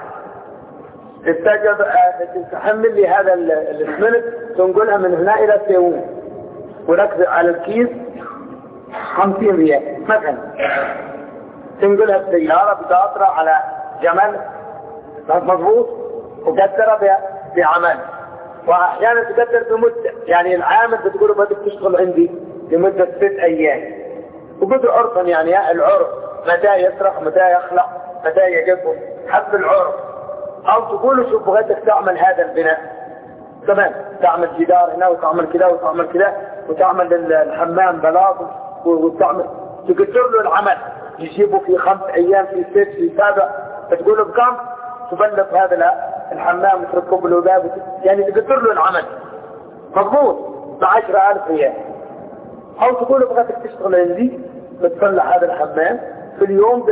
تحمل لي هذا الاسمنت، تنقلها من هنا إلى سيوون، ونكتب على الكيس 50 ريال مثلا، تنقلها بسيارة بتأطرة على جمل مضبوط، وقدرها بعمل. واحيانا تقدر بمدة، يعني العامل بتقوله بدك تشتغل عندي لمدة 6 ايام، وقدر عرفا، يعني العرف متى يسرح، متى يخلق، متى يجب، حسب العرف. او تقوله شوف بغيتك تعمل هذا البناء، تمام، تعمل جدار هنا وتعمل كذا وتعمل كذا وتعمل الحمام بلاط وتعمل، تقدر له العمل، يجيبه في 5 ايام، في 6، في 7، فتقول له بكم تبلغ هذا الحمام وتركب له باب، يعني تقدر له العمل مضبوط ب10,000 ريال. او تقول له بغيتك تشتغل عندي بتصلح هذا الحمام في اليوم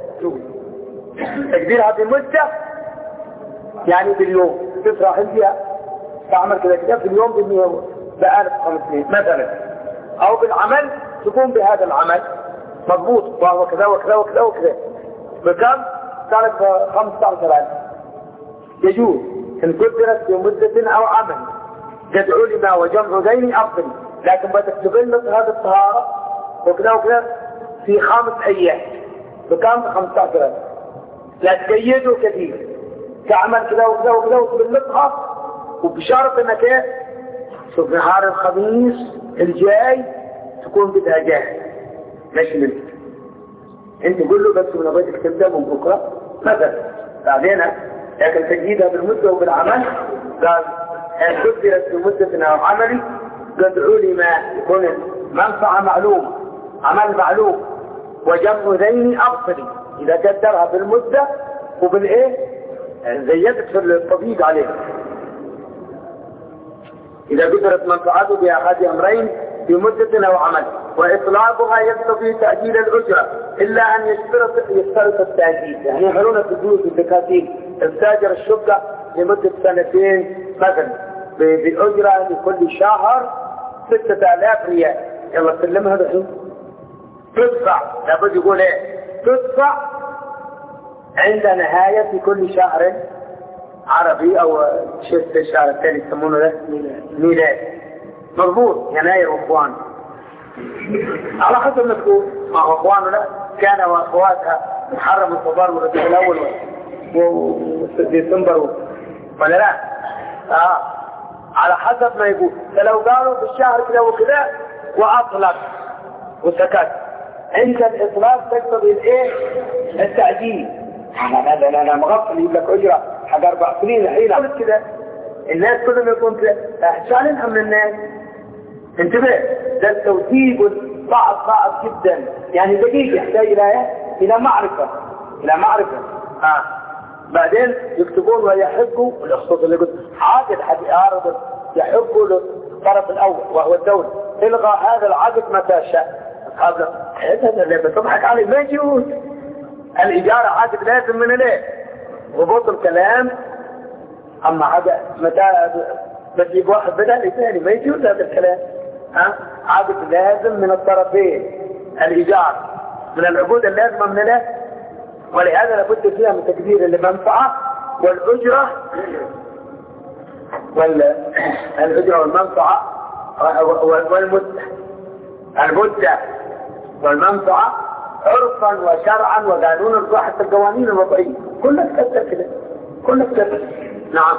تقديرها بمدة، يعني باليوم تسرح عندي تعمل كذا في اليوم ب1500 مثلا، او بالعمل تقوم بهذا العمل مضبوط، وهو كذا وكذا وكذا وكذا، بكم؟ كانت 15,000. يجوز إن قدرت بمدة أو عمل، قد علم وجمع ذين أفضل، لكن بدك تبلغ هذا الطهارة وكذا وكذا في 5 أيام، بكم؟ 15,000. لا تقيده كثير، تعمل كذا وكذا وكذا وتبلغها، وبشرط انك شوف نهار الخميس الجاي تكون بدها جاهز مش منك. انت قول له بس انا بدك تبدا من بكره مثلا بعدين، لكن تجديدها بالمده وبالعمل قال ان قدرت بمده او عملي قدعوا لي ما يكون منفعه معلومه عمل معلوم وجمع ذين ابصري اذا قدرها بالمده وبالايه زيدت في التضييق عليه. اذا قدرت منفعته باحد امرين بمده او عمل، واطلاقها يقتضي تاجيل الاجره الا ان يشترط التاجيل. يعني يعملون في البيوت الدكاتره استاجر الشقه لمده 2 مثلا باجره لكل شهر 6000 ريال، يلا سلمها الحين تدفع. لابد يقول ايه؟ تدفع عند نهايه كل شهر عربي او شفت الشهر الثاني يسمونه ده ميلاد مضبوط يناير واخوان على حسب ما تقول. ما هو اخوانه لا كان واخواتها محرم الصبار والربيع الاول وديسمبر ولا لا على حسب ما يقول. فلو قالوا في الشهر كذا وكذا واطلق وسكت عند الاطلاق تقتضي الايه؟ التعجيل. انا مغفل يجيب لك اجره حق 4 سنين الحين قلت كده الناس كلهم يكون كده شالنها من الناس. انتبه ده التوثيق صعب جدا، يعني دقيق يحتاج الى معرفه بعدين يكتبون ويحقوا الخصوص اللي قلت عقد عارض يحقوا للطرف الاول وهو الدوله الغى هذا العقد متى شاء. هذا اللي بتضحك عليه ما يجوز. الاجاره عقد لازم من الايه ربط الكلام. اما هذا متى بتجيب واحد بدل الثاني ما يجوز هذا الكلام. عقد لازم من الطرفين. الايجار من العقود اللازمه من الايه، ولهذا لابد فيها من تقدير المنفعه والاجره والمنفعه المده والمنفعه عرفا وشرعا وقانونا وحتى القوانين الوضعيه كلها تكتب كده كلها تكتب. نعم.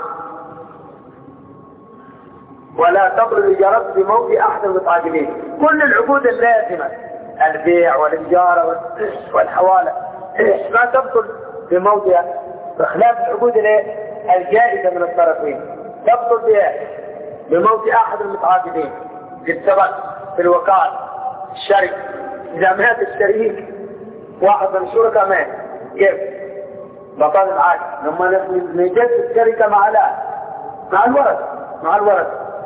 ولا تبطل الإيجارات بموضع أحد المتعاقدين. كل العقود اللازمة البيع والإجارة والحوالة ما تبطل بموضع بخلاف العقود الجائزة من الطرفين تبطل بها بموضع أحد المتعاقدين. قد سبق في الوكالة الشريك إذا مات الشريك واحد من الشركاء مات كيف؟ بطل العقد لما نجد الشركة مع الورث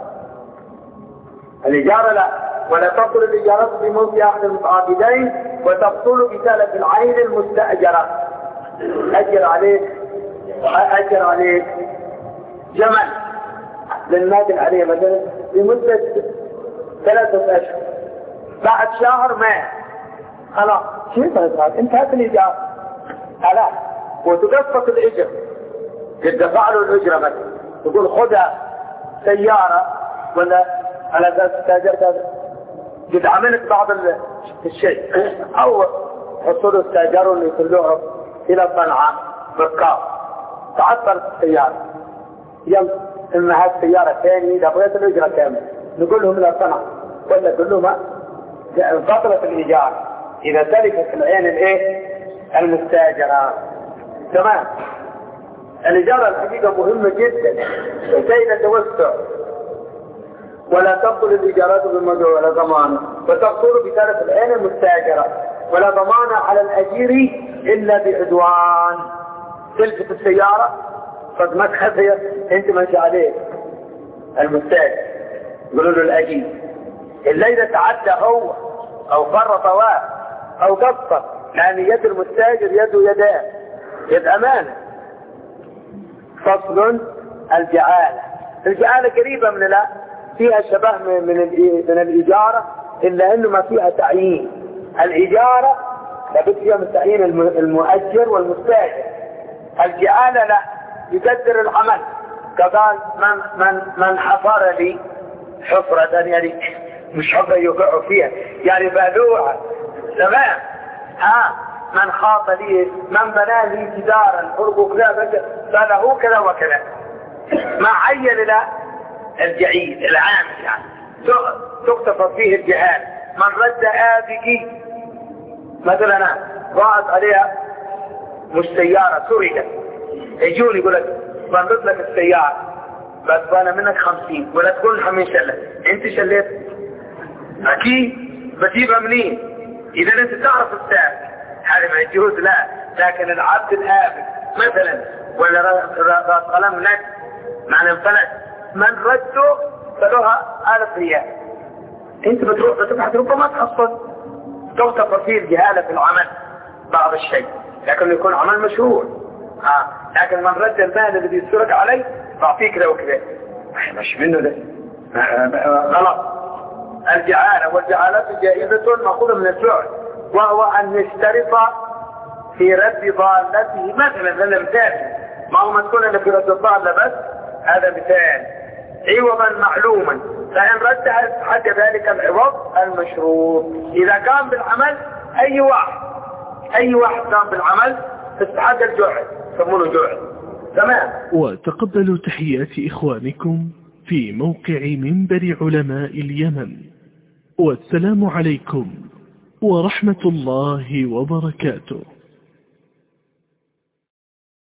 الإجارة لا. ولا تبطل الإجارات بموت أحد المتعاقدين وتبطل بتلف العين المستأجرة. أجر عليك جمل للنادل عليه مثلا لمدة 3 أشهر بعد شهر مات خلاص كيف هذا انتهت الإجارة لا وتقسط الإجر يدفع له الأجرة مثلا تقول خذها سيارة ولا على أساس استاجرت قد عملت بعض الشيء أو حصلوا استاجروا اللي يطلعوا إلى صنعاء بالكاف تعطلت السيارة يلا إما هذه السيارة ثانية إذا بغيت الأجرة كاملة نقول لهم إلى صنعاء ولا نقول لهم فترة الإيجار إذا تلفت العين المستاجرة. تمام. الإجارة الحقيقة مهمة جدا كي نتوسع. ولا تبطل الإجارات بالمدعو ولا ضمان وتبطل بتلف العين المستاجرة ولا ضمان على الأجير إلا بعدوان. تلفت السيارة قد ما تخذها انت ماشي عليه المستاجر يقولوا له الأجير إلا إذا تعدى هو أو فرط أو قصر لأن يد المستاجر يده يد أمانة. فصل الجعالة قريبة من لا فيها شبه من الإجارة إلا أنه ما فيها تعيين. الإجارة لابد فيها من تعيين المؤجر والمستاجر. الجعالة لا يقدر العمل كقال من حفر لي حفرة يعني مش حفرة يوقعوا فيها يعني بلوعة. تمام. من خاط لي من بنى لي جدارا حرقه كذا فله كذا وكذا ما عين لا الجعيد العام يعني تقتصر فيه الجهال من رد هذه مثلا ضاعت عليها مش سيارة سرقت، يجون يقول لك بنرد لك السيارة بس انا منك 50 ولا تقول حمين شلة، انت شليت اكيد بجيبها منين؟ اذا انت تعرف السعر هذا ما يجوز، لا. لكن العبد الآبد مثلا ولا راس قلم لك معنى انفلت من رده فلها 1000 ريال، انت بتروح بتبحث ربما تحصل تغتفر فيه الجهالة في العمل بعض الشيء، لكن يكون عمل مشهور. لكن من رد المال الذي يسرق عليه بعطيه كذا وكذا مش منه ده غلط. الجعالة والجعالة جائزة مأخوذة من الجعل، وهو أن يشترط في رد ضالته مثلا. هذا مثال، ما هو مسكون إلا في رد الضالة بس، هذا مثال عوضا معلوما، فإن رد حد ذلك العوض المشروط إذا قام بالعمل أي واحد قام بالعمل تستحق الجعل يسمونه جعل. تمام. وتقبلوا تحيات إخوانكم في موقع منبر علماء اليمن، والسلام عليكم ورحمة الله وبركاته.